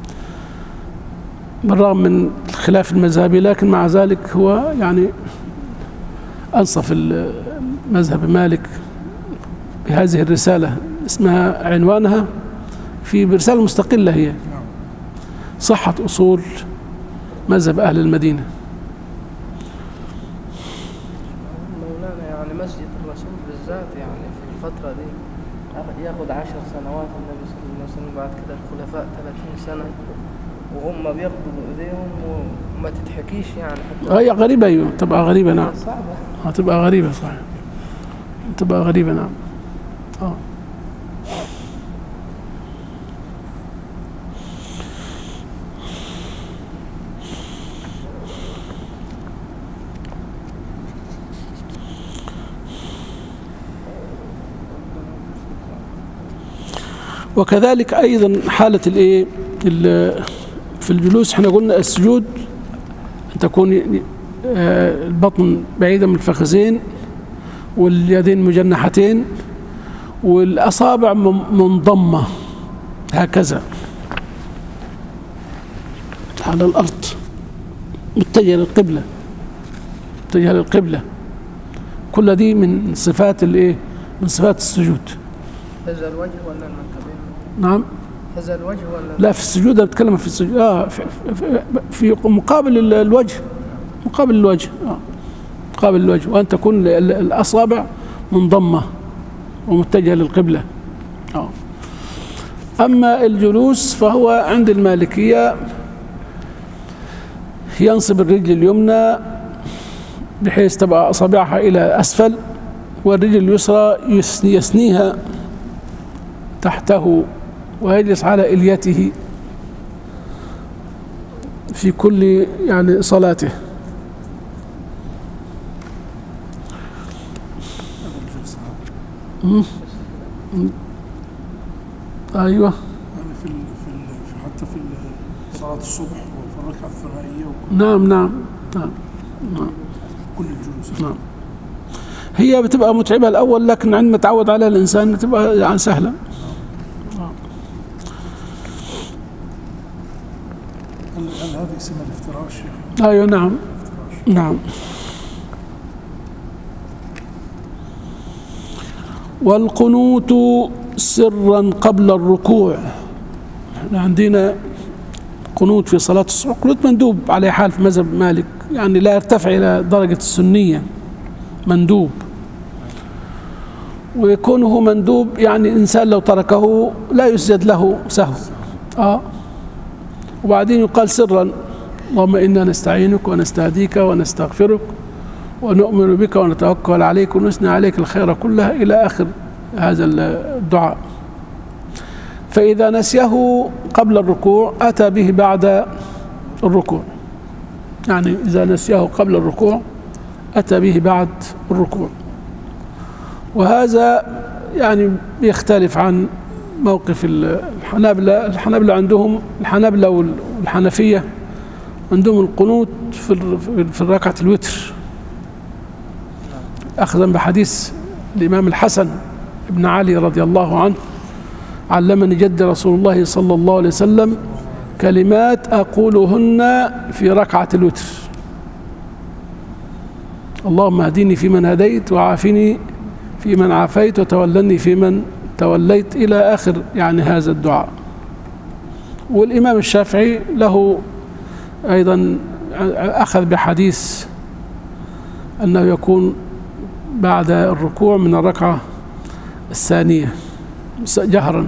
بالرغم من الخلاف المذهبي، لكن مع ذلك هو يعني أنصف مذهب مالك بهذه الرسالة، اسمها عنوانها في رسالة مستقلة هي صحة أصول مذهب أهل المدينة. مولانا يعني مسجد الرسول بالذات يعني في الفترة دي ياخد 10 سنوات، النبي صلى الله عليه وسلم بعد كده الخلفاء 30 سنة وهم بيقبضوا ايديهم وما تتحكيش يعني. حتى هي غريبة. أيوة، تبقى غريبة. نعم، صعبة. هتبقى غريبة صحيح، تبقى غريبة. نعم. وكذلك أيضا حالة في الجلوس، احنا قلنا السجود أن تكون البطن بعيدة من الفخذين واليدين مجنحتين والأصابع منضمة هكذا على الأرض متجهة للقبلة. كل دي من صفات من صفات السجود. هذا الوجه ولا المنكبين؟ نعم، هذا الوجه ولا لا، في السجود أنا بتكلم في السجود في مقابل الوجه، مقابل الوجه، وأن تكون الأصابع منضمة ومتجهة للقبلة. أما الجلوس فهو عند المالكية ينصب الرجل اليمنى بحيث تبقى أصابعها إلى أسفل، والرجل اليسرى يثنيها تحته ويجلس على إليته في كل يعني صلاته. أيوة يعني حتى في صلاة الصبح وفي الركعة الثنائية نعم نعم نعم نعم كل الجلوس. نعم. هي بتبقى متعبة الأول، لكن عندما تعود عليها الإنسان بتبقى يعني سهلة. هل هذه اسمها الافتراش يا أخي؟ أيوة نعم نعم. والقنوت سرا قبل الركوع. احنا عندنا قنوت في صلاة الصبح، قنوت مندوب على حال في مذهب مالك، يعني لا يرتفع إلى درجة السنية، مندوب. ويكونه مندوب يعني إنسان لو تركه لا يسجد له سهو. وبعدين يقال سرا: اللهم إنا نستعينك ونستهديك ونستغفرك ونؤمن بك ونتوكل عليك ونثني عليك الخير كله، إلى آخر هذا الدعاء. فإذا نسيه قبل الركوع أتى به بعد الركوع، يعني إذا نسيه قبل الركوع أتى به بعد الركوع. وهذا يعني يختلف عن موقف الحنابلة. الحنابلة عندهم، الحنابلة والحنفية عندهم القنوت في الركعة الوتر، أخذا بحديث الإمام الحسن بن علي رضي الله عنه: علمني جد رسول الله صلى الله عليه وسلم كلمات أقولهن في ركعة الوتر: اللهم اهدني فيمن هديت، وعافني فيمن عافيت، وتولني فيمن توليت، إلى آخر يعني هذا الدعاء. والإمام الشافعي له أيضا أخذ بحديث أنه يكون بعد الركوع من الركعة الثانية جهرا.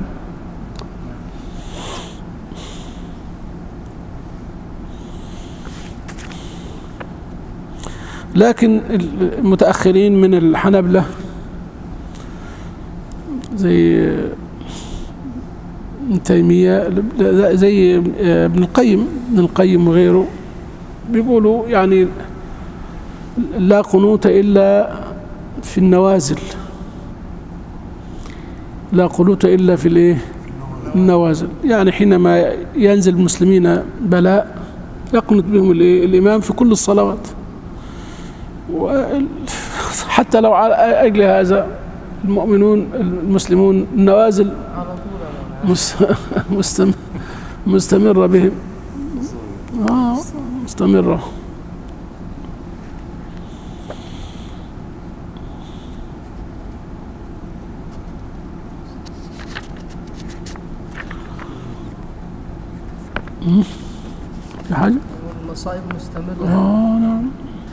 لكن المتأخرين من الحنابلة زي ابن تيمية، زي ابن القيم وغيره، بيقولوا يعني لا قنوت إلا في النوازل، لا قنوت إلا في النوازل. يعني حينما ينزل المسلمين بلاء يقنط بهم الإمام في كل الصلوات. حتى لو على أجل هذا المسلمون النوازل مستمرة بهم، مستمرة. في حاجة؟ المصائب مستمرة. نعم.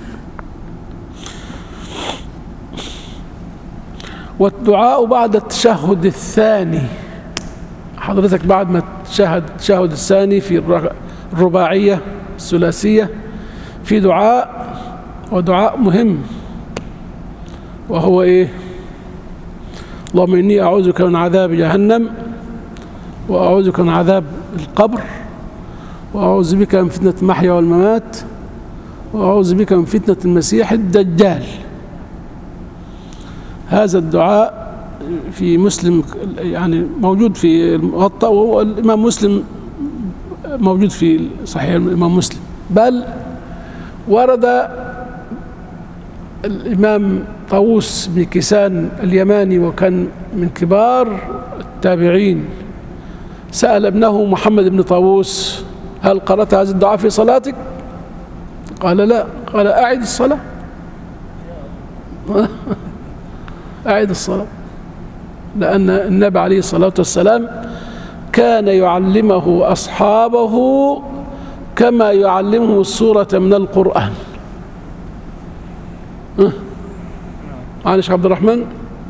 والدعاء بعد التشهد الثاني. حضرتك بعد ما تشهد التشهد الثاني في الرباعية الثلاثية في دعاء، ودعاء مهم، وهو إيه؟ اللهم إني أعوذ بك من عذاب جهنم، وأعوذ بك من عذاب القبر، وأعوذ بك من فتنة المحيا والممات، وأعوذ بك من فتنة المسيح الدجال. هذا الدعاء في مسلم، يعني موجود في الموطأ، والإمام مسلم موجود في صحيح الإمام مسلم، بل ورد الإمام طاووس بن كيسان اليماني، وكان من كبار التابعين، سأل ابنه محمد بن طاووس: هل قرأت هذا الدعاء في صلاتك؟ قال: لا. قال: أعد الصلاة. أعد الصلاة، لأن النبي عليه الصلاة والسلام كان يعلمه أصحابه كما يعلمهم السورة من القرآن. معلش عبد الرحمن،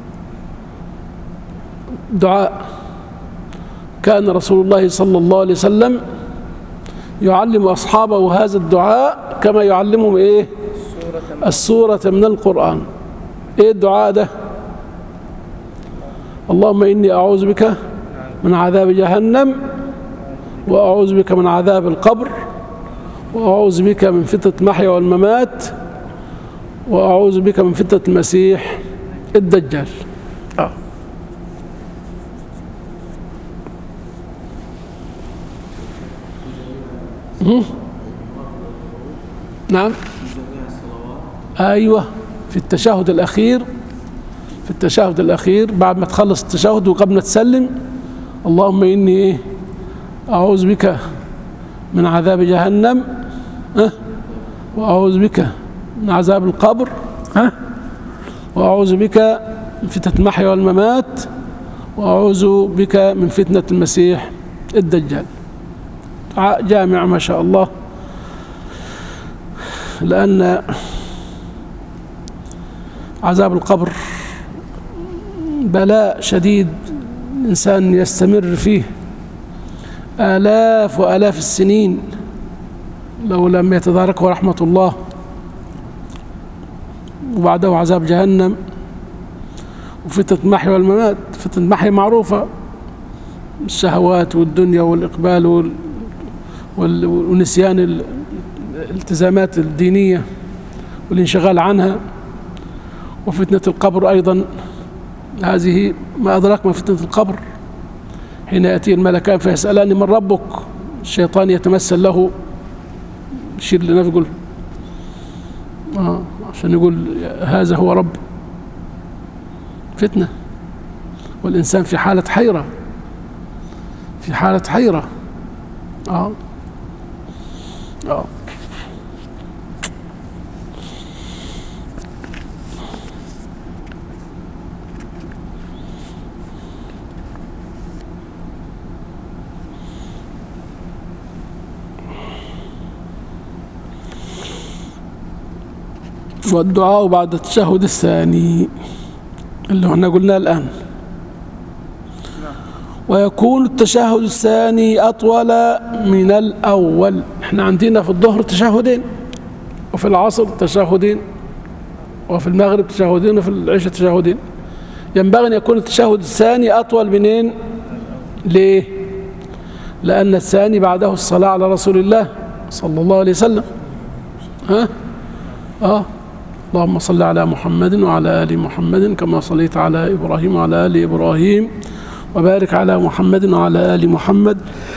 دعاء كان رسول الله صلى الله عليه وسلم يعلم أصحابه هذا الدعاء كما يعلمهم إيه؟ السورة من القرآن. إيه الدعاء ده؟ اللهم إني أعوذ بك من عذاب جهنم، وأعوذ بك من عذاب القبر، وأعوذ بك من فتنة المحيا والممات، وأعوذ بك من فتنة المسيح الدجال. نعم. أيوة، في التشهد الأخير، في التشهد الأخير بعد ما تخلص التشهد وقبل ما تسلم، اللهم إني أعوذ بك من عذاب جهنم، وأعوذ بك من عذاب القبر، وأعوذ بك من فتنة المحيا والممات، وأعوذ بك من فتنة المسيح الدجال. جامع ما شاء الله، لأن عذاب القبر بلاء شديد الإنسان يستمر فيه آلاف وآلاف السنين لو لم يتداركه رحمة الله، وبعده عذاب جهنم وفتنة المحيا والممات. فتنة المحيا معروفة، الشهوات والدنيا والإقبال ونسيان الالتزامات الدينية والانشغال عنها. وفتنة القبر أيضا، هذه ما أدراك ما فتنة القبر، حين يأتي الملكان فيسألان من ربك، الشيطان يتمثل له، يشير لنا يقول عشان يقول هذا هو رب. فتنة، والإنسان في حالة حيرة، في حالة حيرة. والدعاء بعد التشهد الثاني اللي احنا قلناه الآن. ويكون التشهد الثاني أطول من الأول. احنا عندنا في الظهر تشهدين، وفي العصر تشهدين، وفي المغرب تشهدين، وفي العشاء تشهدين. ينبغي أن يكون التشهد الثاني أطول منين؟ ليه؟ لأن الثاني بعده الصلاة على رسول الله صلى الله عليه وسلم. اللهم صل على محمد وعلى آل محمد كما صليت على إبراهيم وعلى آل إبراهيم، وبارك على محمد وعلى آل محمد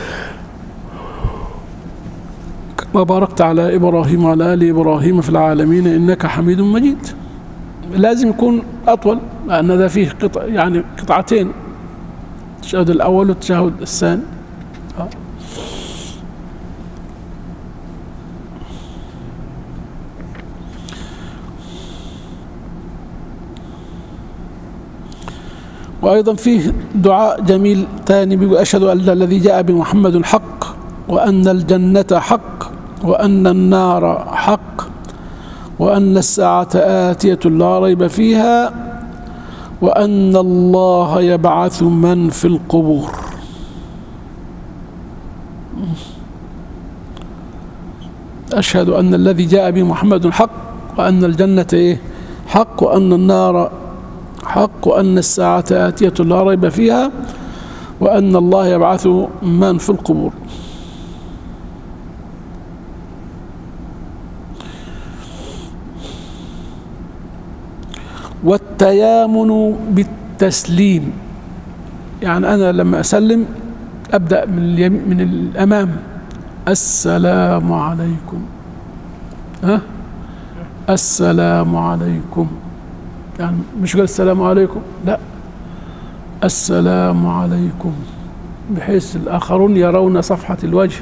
كما باركت على إبراهيم وعلى آل إبراهيم في العالمين إنك حميد مجيد. لازم يكون أطول، لأن هذا فيه يعني قطعتين، التشهد الأول والتشهد الثاني. وأيضا فيه دعاء جميل ثاني بيقول: أشهد أن الذي جاء بمحمد حق، وأن الجنة حق، وأن النار حق، وأن الساعة آتية لا ريب فيها، وأن الله يبعث من في القبور. أشهد أن الذي جاء بمحمد حق، وأن الجنة حق، وأن النار حق، وأن الساعة آتية لا ريب فيها، وأن الله يبعث من في القبور. والتيامن بالتسليم، يعني أنا لما أسلم أبدأ من الأمام: السلام عليكم، السلام عليكم، يعني مش قال السلام عليكم، لا، السلام عليكم، بحيث الآخرون يرون صفحة الوجه.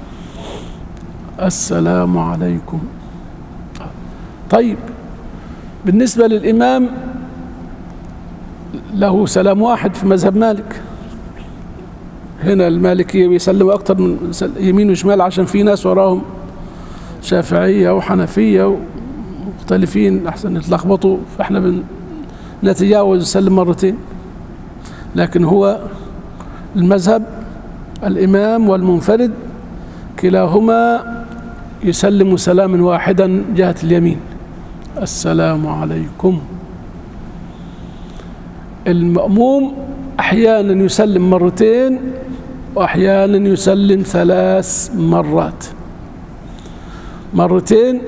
السلام عليكم. طيب، بالنسبة للإمام له سلام واحد في مذهب مالك. هنا المالكية بيسلموا أكتر من يمين وشمال، عشان في ناس وراهم شافعية وحنفية مختلفين أحسن يتلخبطوا، فإحنا بنتجاوز نسلم مرتين. لكن هو المذهب الإمام والمنفرد كلاهما يسلم سلاما واحدا جهة اليمين: السلام عليكم. المأموم أحيانا يسلم مرتين، وأحيانا يسلم 3 مرات. مرتين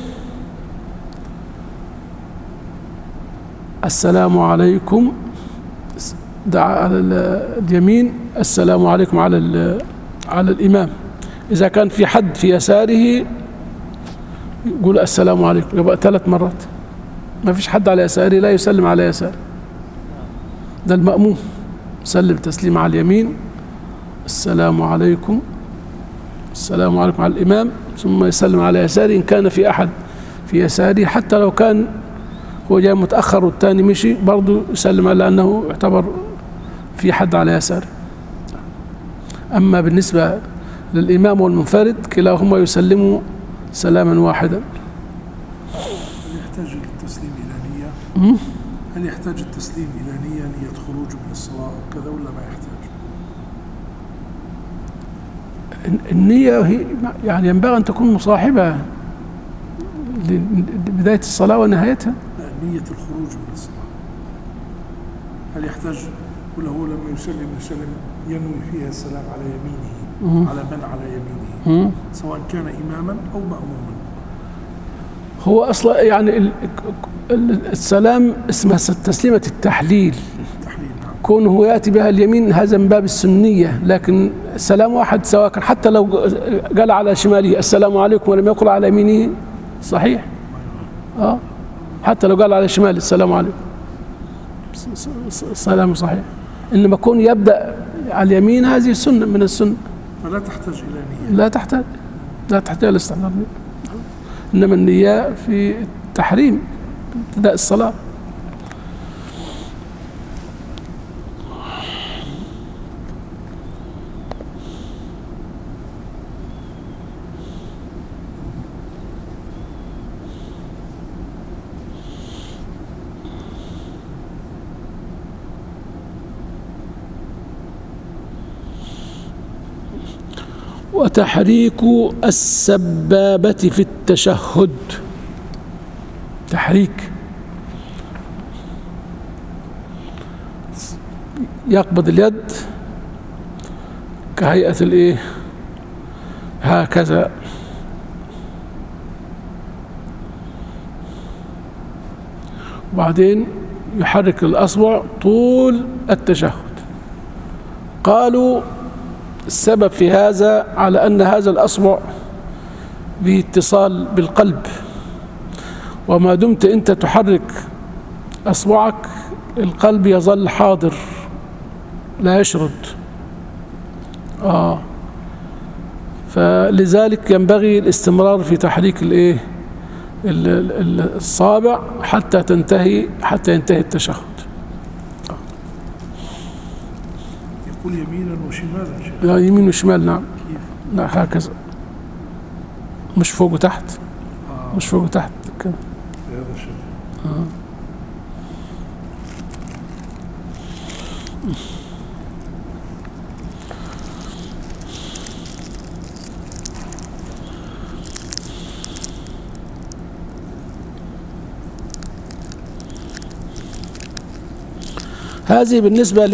السلام عليكم، دعا على اليمين، السلام عليكم على الإمام. إذا كان في حد في يساره يقول السلام عليكم، يبقى 3 مرات. ما فيش حد على يساره لا يسلم على يساره، ده المأموم يسلم تسليم على اليمين، السلام عليكم، السلام عليكم على الإمام، ثم يسلم على يساره إن كان في أحد في يساره، حتى لو كان هو جاي متأخر والثاني مشي برضه يسلم على أنه يعتبر في حد على يساره. أما بالنسبة للإمام والمنفرد كلاهما يسلموا سلاما واحدا. هل يحتاج التسليم إلى نية؟ هل يحتاج التسليم إلى نية خروج من الصلاة وكذا ولا ما يحتاج؟ النية هي يعني ينبغي أن تكون مصاحبة لبداية الصلاة ونهايتها. لا، نية الخروج من الصلاة هل يحتاج، ولا هو لما يسلم ينوي فيها السلام على يمينه على من على يمينه سواء كان إماما أو مأموما؟ هو أصلا يعني السلام اسمها تسليمة التحليل، نعم. كونه يأتي بها اليمين هذا من باب السنية، لكن السلام واحد سواء كان، حتى لو قال على شماله السلام عليكم ولم يقل على يمينه صحيح. حتى لو قال على شماله السلام عليكم السلام صحيح، إنما كون يبدأ على اليمين هذه سنة من السنة، فلا تحتاج إلى نية. لا تحتاج لاستحضار النية، إنما النية في تحريم ابتداء الصلاة. وتحريك السبابة في التشهد، تحريك يقبض اليد كهيئة الايه هكذا، وبعدين يحرك الأصبع طول التشهد. قالوا السبب في هذا على أن هذا الأصبع به اتصال بالقلب، وما دمت أنت تحرك أصبعك القلب يظل حاضر لا يشرد. فلذلك ينبغي الاستمرار في تحريك الايه الصابع حتى ينتهي التشهد. يقول يمينا وشمالا شيخ. لا، يمين وشمال، نعم. كيف؟ لا، هكذا، مش فوق وتحت. مش فوق وتحت كده. بهذا الشكل. هذه بالنسبة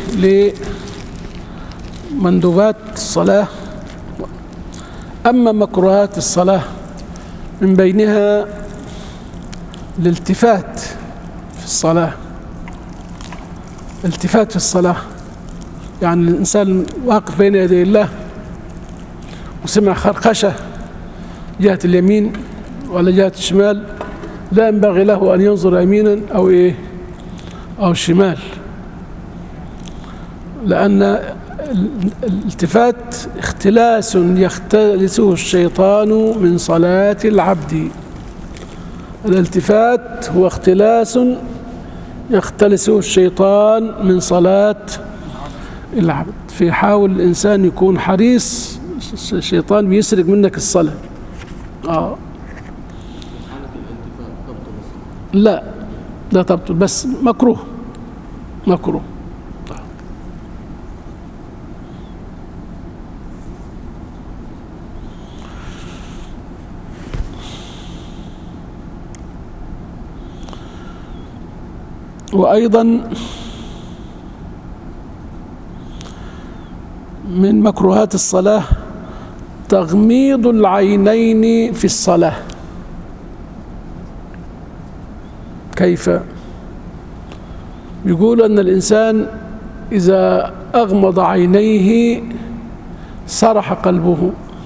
لمندوبات الصلاة. أما مكروهات الصلاة من بينها الالتفات في الصلاة. التفات في الصلاة يعني الإنسان واقف بين يدي الله وسمع خرخشة جهة اليمين ولا جهة الشمال، لا ينبغي له أن ينظر يمينا أو شمال، لأن الالتفات اختلاس يختلسه الشيطان من صلاة العبد. الالتفات هو اختلاس يختلسه الشيطان من صلاة العبد، فيحاول الإنسان يكون حريص، الشيطان بيسرق منك الصلاة. لا تبطل، بس مكروه. وأيضا من مكروهات الصلاة تغميض العينين في الصلاة. كيف؟ يقول أن الإنسان إذا أغمض عينيه سرح قلبه.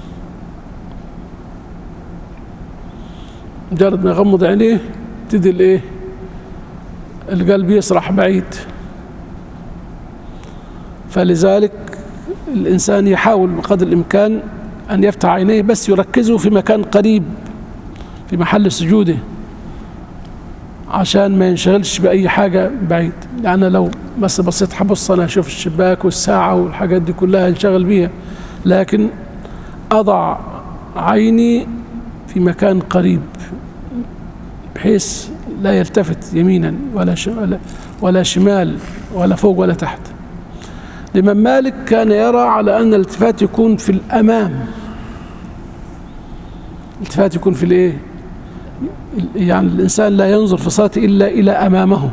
مجرد ما يغمض عينيه تدي الإيه؟ القلب يسرح بعيد. فلذلك الإنسان يحاول بقدر الإمكان أن يفتح عينيه بس يركزه في مكان قريب في محل سجوده عشان ما ينشغلش بأي حاجة بعيد. يعني لو مثلا بصيت حبص أنا أشوف الشباك والساعة والحاجات دي كلها انشغل بيها، لكن أضع عيني في مكان قريب بحيث لا يلتفت يمينا ولا شمال ولا فوق ولا تحت. الإمام مالك كان يرى على أن الالتفات يكون في الأمام. الالتفات يكون في الإيه؟ يعني الإنسان لا ينظر في صلاته إلا إلى أمامه.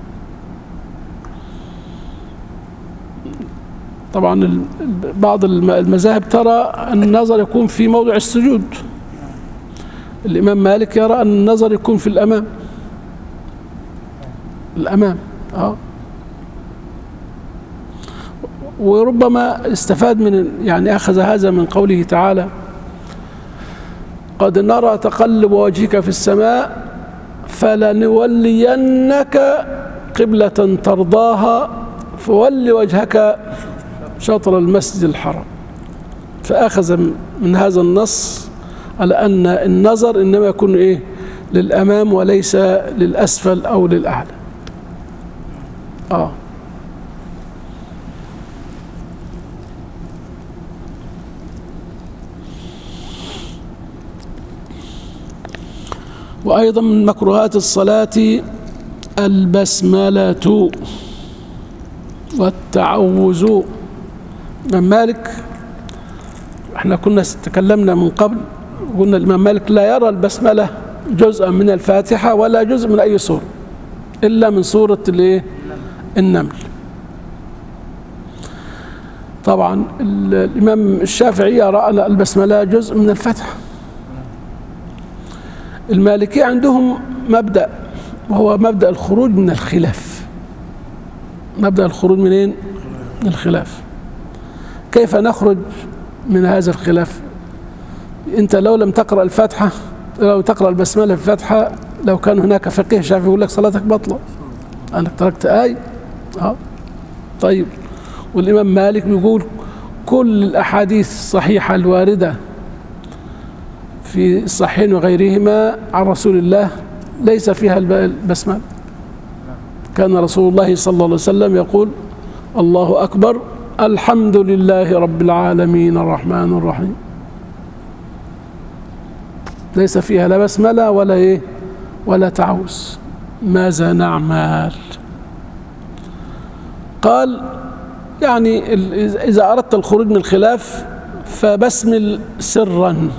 طبعا بعض المذاهب ترى أن النظر يكون في موضع السجود. الإمام مالك يرى أن النظر يكون في الأمام. الأمام وربما استفاد من يعني أخذ هذا من قوله تعالى: قد نرى تقلب وجهك في السماء فلنولينك قبلة ترضاها فول وجهك شطر المسجد الحرام. فأخذ من هذا النص على أن النظر إنما يكون إيه؟ للأمام وليس للأسفل أو للأعلى. وأيضا من مكروهات الصلاة البسملة والتعوذ. الإمام مالك احنا كنا تكلمنا من قبل قلنا الإمام مالك لا يرى البسملة جزءا من الفاتحة ولا جزء من أي سورة إلا من سورة النمل. طبعا الإمام الشافعي يرى أن البسملة جزء من الفاتحة. المالكية عندهم مبدأ وهو مبدأ الخروج من الخلاف. مبدأ الخروج منين؟ من الخلاف. كيف نخرج من هذا الخلاف؟ أنت لو لم تقرأ الفاتحة، لو تقرأ البسملة في الفاتحة، لو كان هناك فقيه شافعي يقول لك صلاتك بطلة أنك تركت آية. طيب، والإمام مالك بيقول كل الأحاديث الصحيحة الواردة في الصحيحين وغيرهما عن رسول الله ليس فيها البسملة. كان رسول الله صلى الله عليه وسلم يقول: الله أكبر، الحمد لله رب العالمين الرحمن الرحيم. ليس فيها لا بسملة ولا إيه ولا تعوذ. ماذا نعمل؟ قال: يعني إذا أردت الخروج من الخلاف فبسمل سرا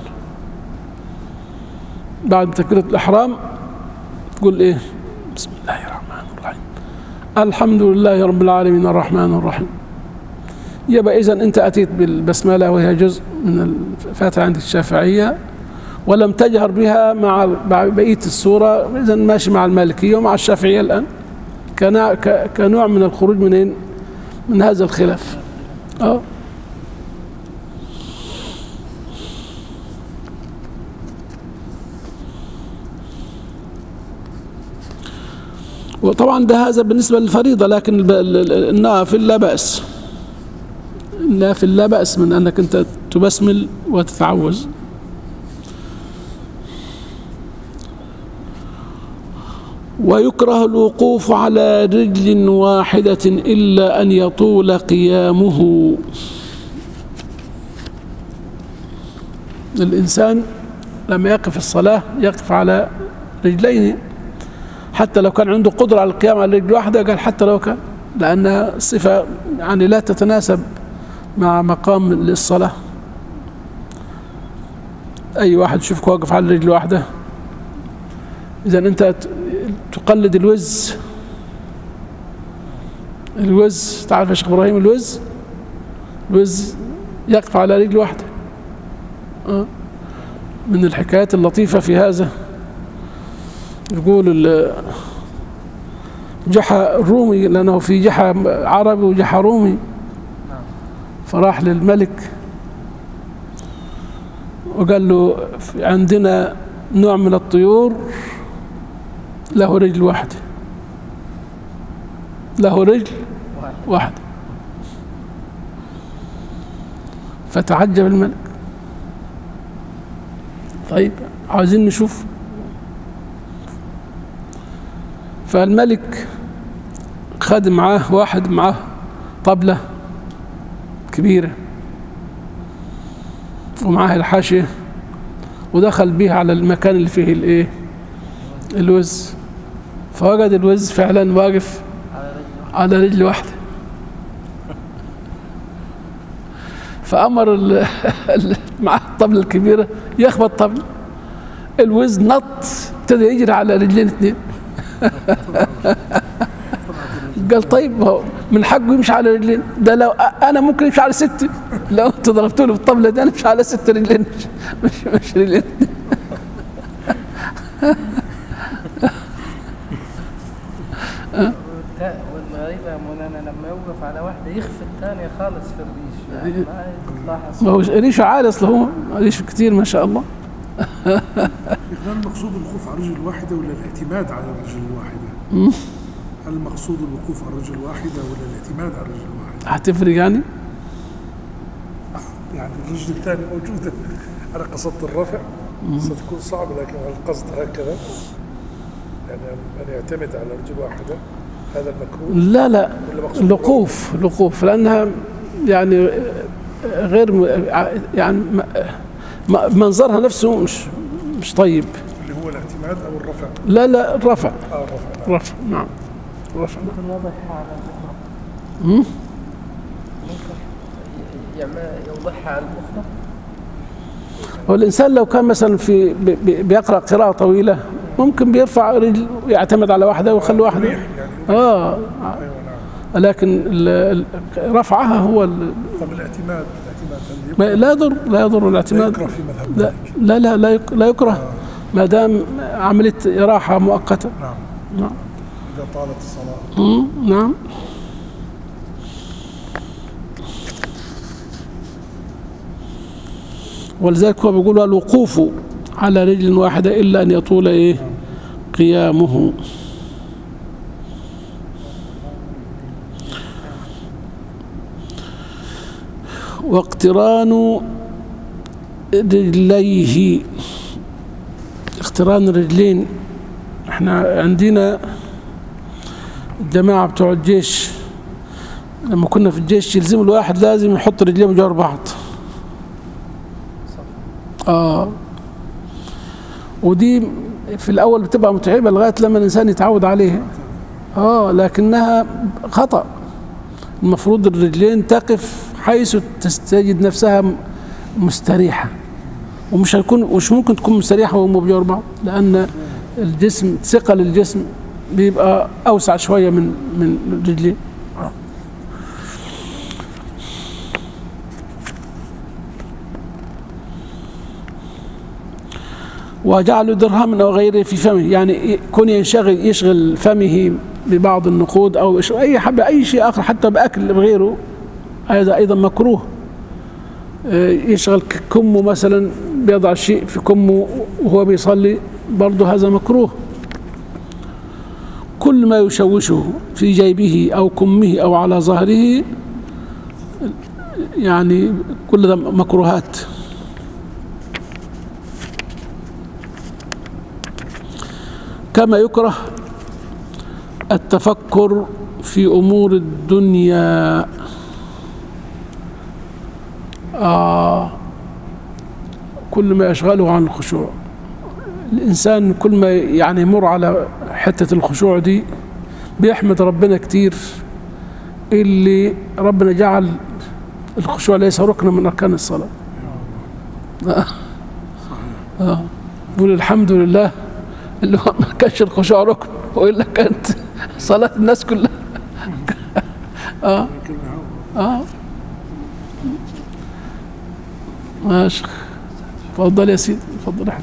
بعد تكبيرة الإحرام، تقول إيه؟ بسم الله الرحمن الرحيم، الحمد لله رب العالمين الرحمن الرحيم. يبقى إذن أنت أتيت بالبسملة وهي جزء من الفاتحة عند الشافعية ولم تجهر بها مع بقية السورة، إذن ماشي مع المالكية ومع الشافعية الآن كنوع من الخروج من هذا الخلاف. وطبعا ده هذا بالنسبة للفريضة، لكن النافل لا بأس. النافل لا بأس من أنك أنت تبسمل وتتعوذ. ويكره الوقوف على رجل واحدة إلا أن يطول قيامه. الإنسان لما يقف الصلاة يقف على رجلين، حتى لو كان عنده قدرة على القيام على رجل واحدة، قال حتى لو كان، لأنها صفة يعني لا تتناسب مع مقام للصلاة. أي واحد يشوفك واقف على رجل واحدة، إذا أنت تقلد الوز. تعرف يا شيخ إبراهيم الوز يقف على رجل واحدة، من الحكايات اللطيفة في هذا يقول جحا الرومي، لأنه في جحا عربي وجحا رومي، فراح للملك وقال له عندنا نوع من الطيور له رجل واحدة، له رجل واحدة. فتعجب الملك. طيب عاوزين نشوف. فالملك خد معاه واحد معاه طبلة كبيرة ومعاه الحاشية، ودخل بيها على المكان اللي فيه الايه الوز، فوجد الوز فعلا واقف على رجل واحدة. فأمر معاه الطبلة الكبيرة يخبط طبل، الوز نط ابتدى يجري على رجلين اثنين. قال طيب هو من حقه يمشي على رجلين، ده لو انا ممكن يمشي على 6، لو انت ضربت له بالطبله دي انا امشي على 6 رجلين مش رجلين. والغريبة يا مولانا لما يوقف على واحدة يخفي الثانية خالص في الريش، يعني ما تلاحظ. ما هو ريشه عالي اصلا، هو ريشه كتير ما شاء الله. هل المقصود الوقوف على رجل واحدة ولا الاعتماد على الرجل الواحدة؟ هل المقصود الوقوف على رجل واحدة ولا الاعتماد على رجل واحدة؟ هتفرق يعني؟ يعني الرجل الثاني موجودة. أنا قصدت الرفع ستكون صعبة، لكن القصد هكذا يعني أن يعتمد على رجل واحدة هذا المكروه؟ لا الوقوف لأنها يعني غير يعني منظرها نفسه مش طيب. اللي هو الاعتماد أو الرفع؟ لا الرفع. الرفع نعم الرفع. ممكن يوضحها على الأخرى. ممكن يوضحها على الأخرى. هو الإنسان لو كان مثلا بيقرأ قراءة طويلة ممكن بيرفع رجل ويعتمد على واحدة ويخلي واحدة. يعني أيوة نعم. لكن رفعها هو طب الاعتماد لا يضر الاعتماد. لا يكره في مذهب مالك. لا يكره ما دام عملية راحة مؤقتة. نعم. إذا طالت الصلاة. نعم. ولذلك هو بيقول الوقوف على رجل واحدة إلا أن يطول قيامه. واقتران رجليه، اقتران الرجلين. احنا عندنا الجماعة بتوع الجيش لما كنا في الجيش يلزم الواحد لازم يحط رجليه بجوار بعض. ودي في الأول بتبقى متعبة لغاية لما الإنسان يتعود عليها. لكنها خطأ. المفروض الرجلين تقف حيث تجد نفسها مستريحة، ومش ممكن تكون مستريحة وهم بجوار بعض، لأن الجسم ثقل الجسم بيبقى أوسع شوية من الرجلين. وجعل درهم أو غيره في فمه، يعني يكون يشغل فمه ببعض النقود أو أي شيء آخر، حتى بأكل بغيره، هذا أيضا مكروه. يشغل كمه مثلا، بيضع شيء في كمه وهو بيصلي، برضه هذا مكروه. كل ما يشوشه في جيبه أو كمه أو على ظهره يعني كل ده مكروهات. كما يكره التفكر في أمور الدنيا. كل ما يشغله عن الخشوع. الإنسان كل ما يعني يمر على حتة الخشوع دي بيحمد ربنا كتير، اللي ربنا جعل الخشوع ليس ركنا من أركان الصلاة. يقول الحمد لله اللي هو ما كانش الخشوع ركن، وإلا كانت صلاة الناس كلها. ماشي. تفضل يا سيدي، تفضل احنا.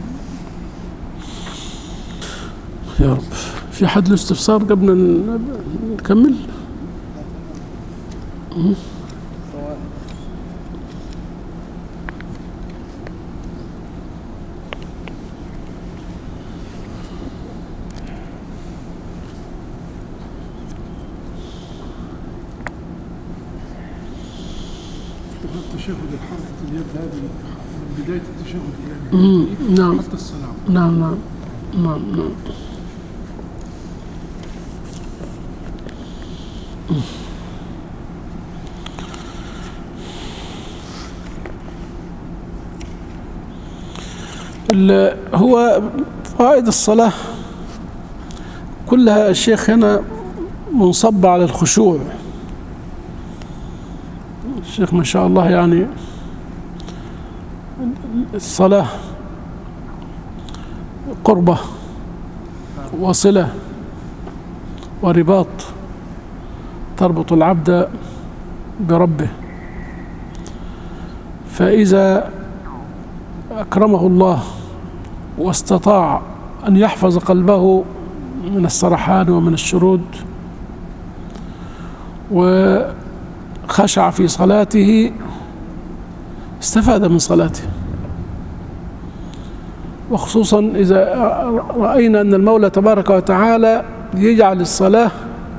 يا رب. في حد له استفسار قبل ما نكمل؟ التشهد الحركة اليد هذه من بداية التشهد إلى نعم حتى السلام. نعم نعم نعم نعم. هو فوائد الصلاة كلها الشيخ هنا منصبة على الخشوع. الشيخ ما شاء الله يعني الصلاة قربة وصلة ورباط تربط العبد بربه، فإذا أكرمه الله واستطاع أن يحفظ قلبه من السرحان ومن الشرود وخشع في صلاته استفاد من صلاته. وخصوصا إذا رأينا أن المولى تبارك وتعالى يجعل الصلاة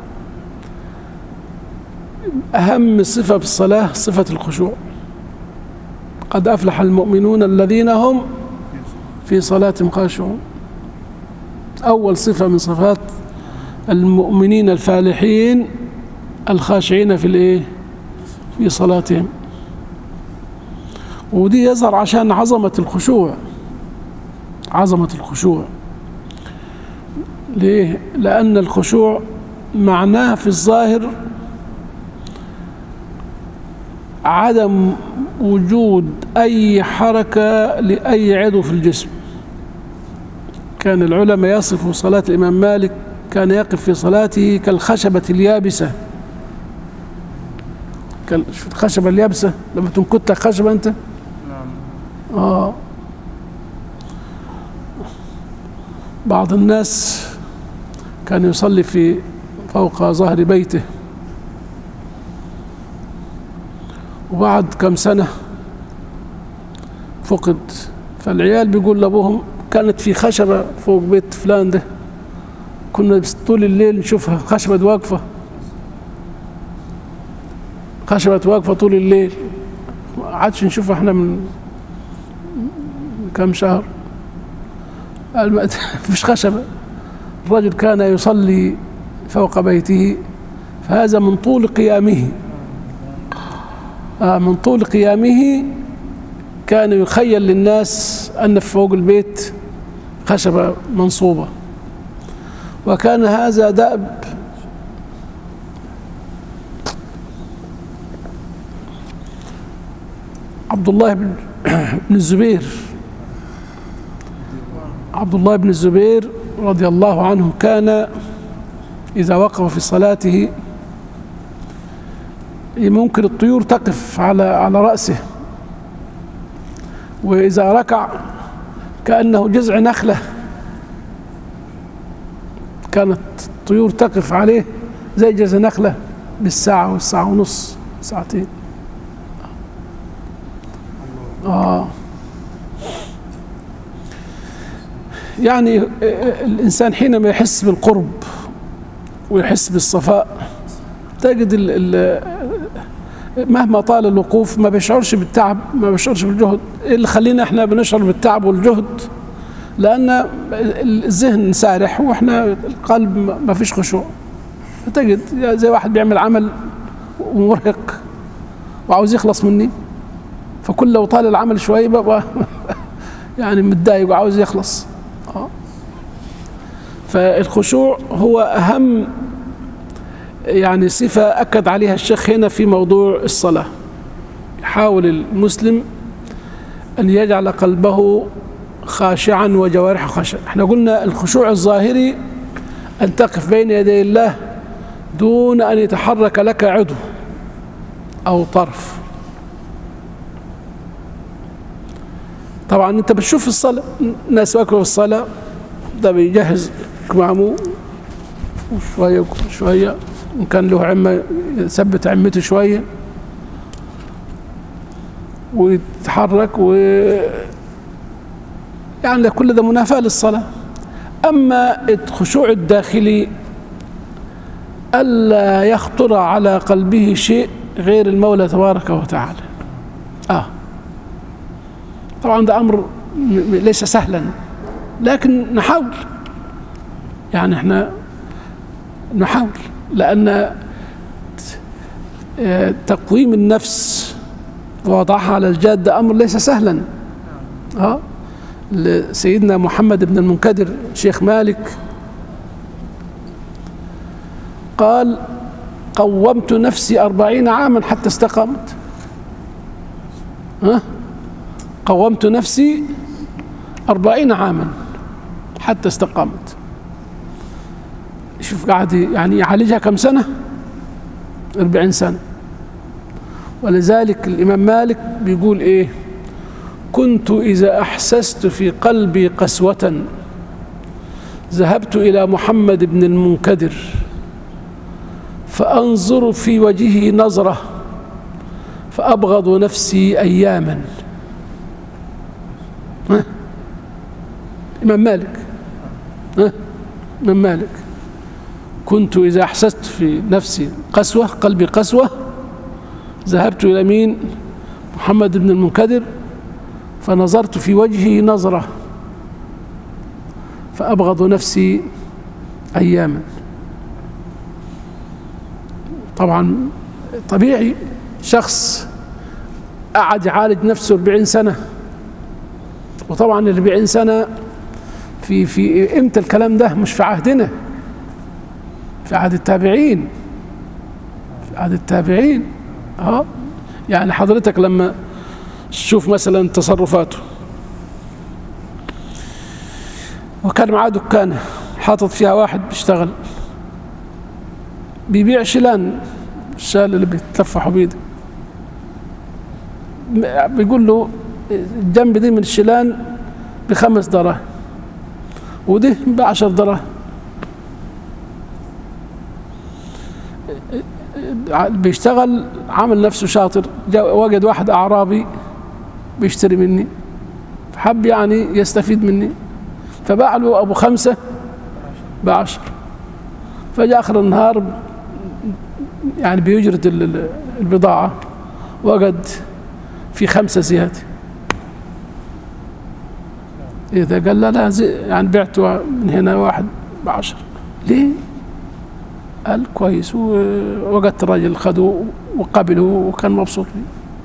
أهم صفة في الصلاة صفة الخشوع. قد أفلح المؤمنون الذين هم في صلاتهم خاشعون. أول صفة من صفات المؤمنين الفالحين الخاشعين في صلاتهم. ودي يظهر عشان عظمة الخشوع. عظمة الخشوع ليه؟ لأن الخشوع معناه في الظاهر عدم وجود أي حركة لأي عضو في الجسم. كان العلماء يصفوا صلاة الإمام مالك كان يقف في صلاته كالخشبة اليابسة. شفت الخشبة اليابسة لما تنكت لك خشبة أنت؟ نعم. بعض الناس كان يصلي فوق ظهر بيته، وبعد كم سنة فقد، فالعيال بيقول لأبوهم كانت في خشبة فوق بيت فلان ده، كنا طول الليل نشوفها خشبة واقفة، خشبة واقفة طول الليل، ما عادش نشوفها احنا من كم شهر. مش خشبة. الرجل كان يصلي فوق بيته، فهذا من طول قيامه. من طول قيامه كان يخيل للناس أن فوق البيت خشبة منصوبة. وكان هذا دأب عبد الله بن الزبير. عبد الله بن الزبير رضي الله عنه كان إذا وقف في صلاته ممكن الطيور تقف على رأسه، وإذا ركع كأنه جذع نخلة كانت الطيور تقف عليه زي جذع نخلة بالساعة والساعة ونص، ساعتين. يعني الإنسان حينما يحس بالقرب ويحس بالصفاء تجد مهما طال الوقوف ما بيشعرش بالتعب، ما بيشعرش بالجهد. إيه اللي خلينا احنا بنشعر بالتعب والجهد؟ لأن الذهن سارح واحنا القلب ما فيش خشوع. فتجد زي واحد بيعمل عمل ومرهق وعاوز يخلص مني، فكل لو طال العمل شوية بقى يعني متضايق وعاوز يخلص. فالخشوع هو أهم يعني صفة أكد عليها الشيخ هنا في موضوع الصلاة. يحاول المسلم أن يجعل قلبه خاشعا وجوارحه خاشعة. احنا قلنا الخشوع الظاهري أن تقف بين يدي الله دون أن يتحرك لك عضو أو طرف. طبعا أنت بتشوف في الصلاة الناس واقفة في الصلاة، ده بيجهز كمامه وشوية وشوية، إن كان له عمة يثبت عمته شوية ويتحرك يعني كل ده منافاة للصلاة. أما الخشوع الداخلي ألا يخطر على قلبه شيء غير المولى تبارك وتعالى. طبعا ده أمر ليس سهلا، لكن نحاول، يعني احنا نحاول، لأن تقويم النفس ووضعها على الجادة أمر ليس سهلا. سيدنا محمد بن المنكدر شيخ مالك قال: قومت نفسي 40 عاما حتى استقامت. قومت نفسي 40 عاما حتى استقامت. شوف قاعد يعني يعالجها كم سنة؟ 40 سنة. ولذلك الإمام مالك بيقول إيه؟ كنت إذا أحسست في قلبي قسوة ذهبت إلى محمد بن المنكدر فأنظر في وجهه نظرة فأبغض نفسي أياما. إمام مالك إمام مالك كنت إذا أحسست في نفسي قسوة، قلبي قسوة، ذهبت إلى مين؟ محمد بن المنكدر فنظرت في وجهه نظرة فأبغض نفسي أياما. طبعا طبيعي شخص قعد يعالج نفسه 40 سنة، وطبعا 40 سنة في امتى الكلام ده؟ مش في عهدنا، في عهد التابعين، في عهد التابعين. يعني حضرتك لما تشوف مثلا تصرفاته، وكان معاه دكانة حاطط فيها واحد بيشتغل بيبيع شيلان، الشال اللي بيتلفحوا بيده، بيقول له الجنب دي من الشيلان ب5 دراهم ودي ب10 دراهم. بيشتغل عامل نفسه شاطر، وجد واحد أعرابي بيشتري مني، فحب يعني يستفيد مني، فباع له أبو 5 ب10. فجاء آخر النهار يعني بيجرد البضاعة وجد في 5 زيادة. إذا قال لا يعني بعته من هنا واحد ب10. ليه؟ قال كويس، ووجدت الراجل خده وقبله وكان مبسوط بيه.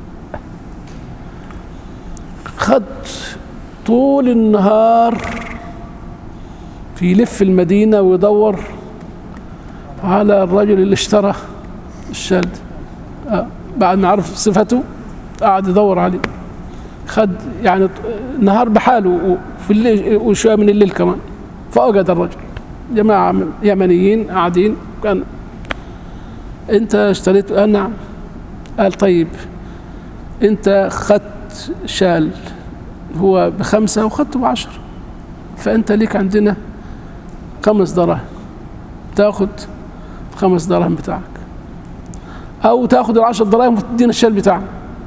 خد طول النهار في يلف المدينة ويدور على الرجل اللي اشترى الشال. بعد ما عرف صفته قعد يدور عليه. خد يعني النهار بحاله وفي الليل وشوية من الليل كمان، فوجد الرجل. جماعة يمنيين قاعدين، كان انت اشتريت؟ قال نعم. قال طيب انت خدت شال هو ب5 وخدته ب10، فانت ليك عندنا 5 دراهم، تاخد 5 دراهم بتاعك، او تاخد 10 دراهم وتدينا الشال بتاعنا.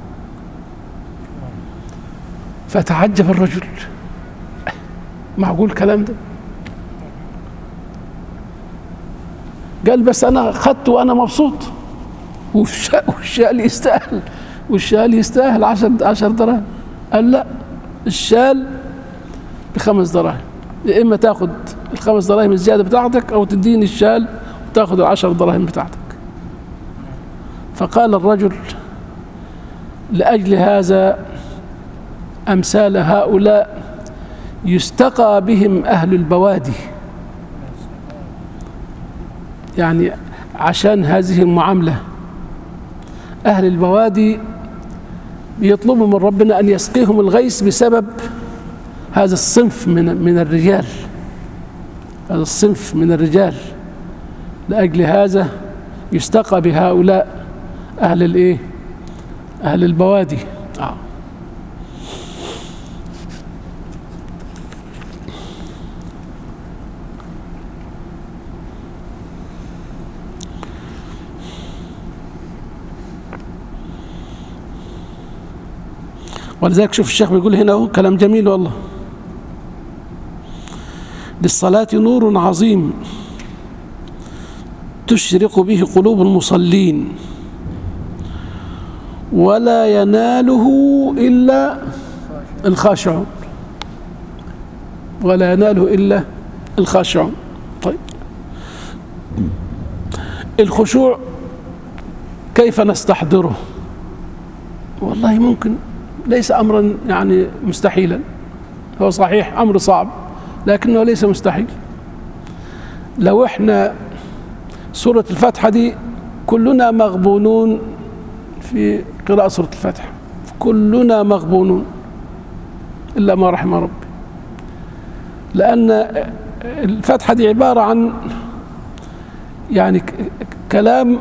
فتعجب الرجل، معقول الكلام ده؟ قال بس أنا خدته وأنا مبسوط، والشال يستاهل، والشال يستاهل 10 دراهم. قال لا، الشال ب5 دراهم، يا إما تاخد ال5 دراهم الزيادة بتاعتك أو تديني الشال وتاخد 10 دراهم بتاعتك. فقال الرجل: لأجل هذا أمثال هؤلاء يستقى بهم أهل البوادي. يعني عشان هذه المعاملة أهل البوادي بيطلبوا من ربنا أن يسقيهم الغيث بسبب هذا الصنف من الرجال، هذا الصنف من الرجال. لأجل هذا يستقى بهؤلاء أهل البوادي. ولذلك شوف الشيخ بيقول هنا هو كلام جميل والله. للصلاة نور عظيم تشرق به قلوب المصلين ولا يناله إلا الخاشعون، ولا يناله إلا الخاشعون. طيب الخشوع كيف نستحضره؟ والله ممكن، ليس أمرا يعني مستحيلا، هو صحيح أمر صعب لكنه ليس مستحيل. لو احنا سورة الفاتحة دي كلنا مغبونون في قراءة سورة الفاتحة، كلنا مغبونون إلا ما رحم ربي، لأن الفاتحة دي عبارة عن يعني كلام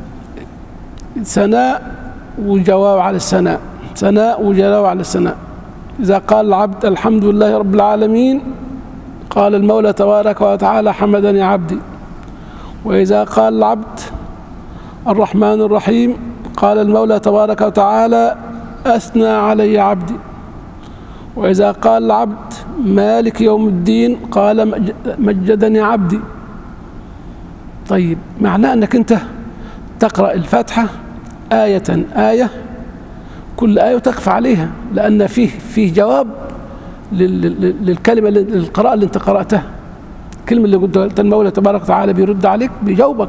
ثناء وجواب على الثناء، ثناء وجواب على الثناء. إذا قال العبد الحمد لله رب العالمين قال المولى تبارك وتعالى حمدني عبدي. وإذا قال العبد الرحمن الرحيم قال المولى تبارك وتعالى أثنى علي عبدي. وإذا قال العبد مالك يوم الدين قال مجدني عبدي. طيب معناه أنك أنت تقرأ الفاتحة آية آية، كل آية وتقف عليها، لأن فيه جواب للكلمة للقراءة اللي أنت قرأتها. الكلمة اللي قلت المولى تبارك وتعالى بيرد عليك بيجاوبك.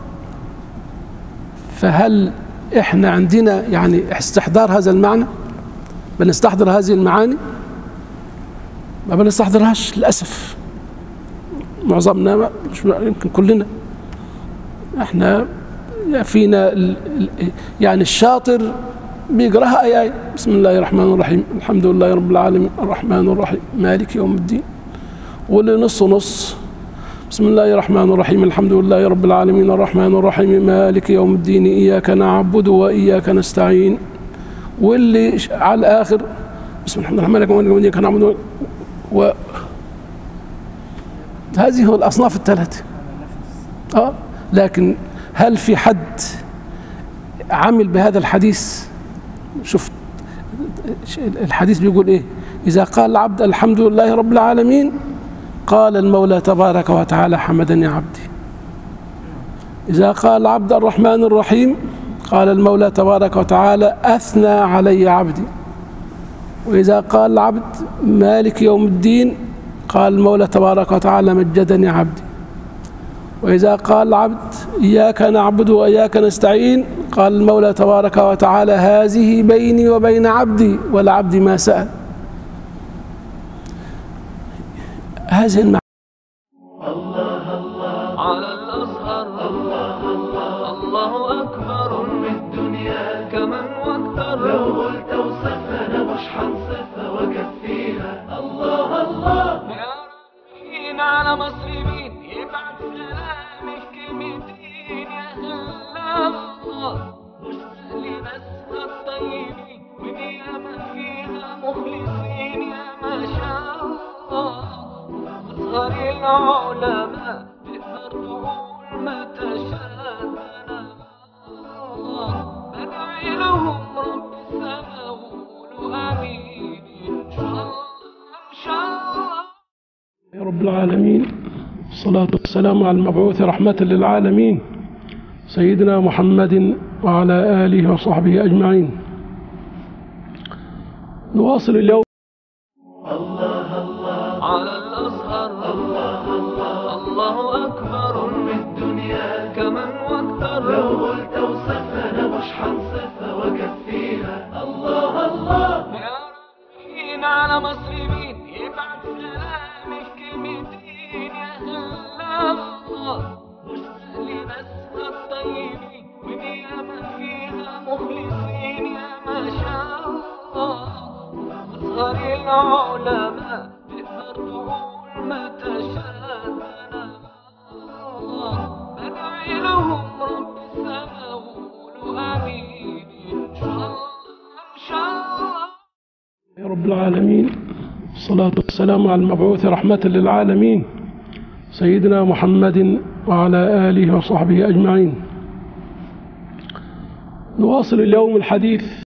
فهل إحنا عندنا يعني استحضار هذا المعنى؟ بنستحضر هذه المعاني؟ ما بنستحضرهاش للأسف، معظمنا مش يمكن كلنا. احنا فينا يعني الشاطر بيقراها آية آية، بسم الله الرحمن الرحيم الحمد لله رب العالمين الرحمن الرحيم مالك يوم الدين، واللي نص نص بسم الله الرحمن الرحيم الحمد لله رب العالمين الرحمن الرحيم مالك يوم الدين إياك نعبد وإياك نستعين، واللي على الآخر بسم الله الرحمن الرحيم إياك نعبد هذه هو الأصناف الثلاثة. لكن هل في حد عمل بهذا الحديث؟ شفت الحديث بيقول إيه؟ إذا قال العبد الحمد لله رب العالمين قال المولى تبارك وتعالى حمدني عبدي. إذا قال العبد الرحمن الرحيم قال المولى تبارك وتعالى أثنى علي عبدي. وإذا قال العبد مالك يوم الدين قال المولى تبارك وتعالى مجدني عبدي. وإذا قال العبد إياك نعبد وإياك نستعين قال المولى تبارك وتعالى هذه بيني وبين عبدي والعبد ما سأل. هذه المعنى. الله الله على الأزهر، الله الله الله أكبر من الدنيا كمن واكثر. لو قلت اوصفها أنا مش حنصفها وكفيها. الله الله يا رايحين على مصر مين يبعت سلامي في كلمتين يا الله. مشتاق لناسها الطيبين ونيامة فيها مخلصين يا ما شاء الله. أزهر العلماء تقدر تقول ما تشاء. بدعي لهم رب السماء وقولوا آمين إن شاء الله إن شاء الله. يا رب العالمين، الصلاة والسلام على المبعوث رحمة للعالمين سيدنا محمد وعلى آله وصحبه أجمعين. نواصل اليوم. الله الله على الأزهر، الله الله الله أكبر من الدنيا كمن واكثر. لو قلت اوصفها أنا مش حنصفها وكفيها. الله الله يا رايحين على مصر مين يبعت سلامي في كلمتين يا الله. مشتاق لناسها الطيبين ونيامة فيها مخلصين يا ما شاء الله. أزهر العلماء تقدر تقول ما تشاء. بدعي لهم رب السماء وقولوا آمين إن شاء الله إن شاء الله. يا رب العالمين، الصلاة والسلام على المبعوث رحمة للعالمين سيدنا محمد وعلى آله وصحبه أجمعين. نواصل اليوم الحديث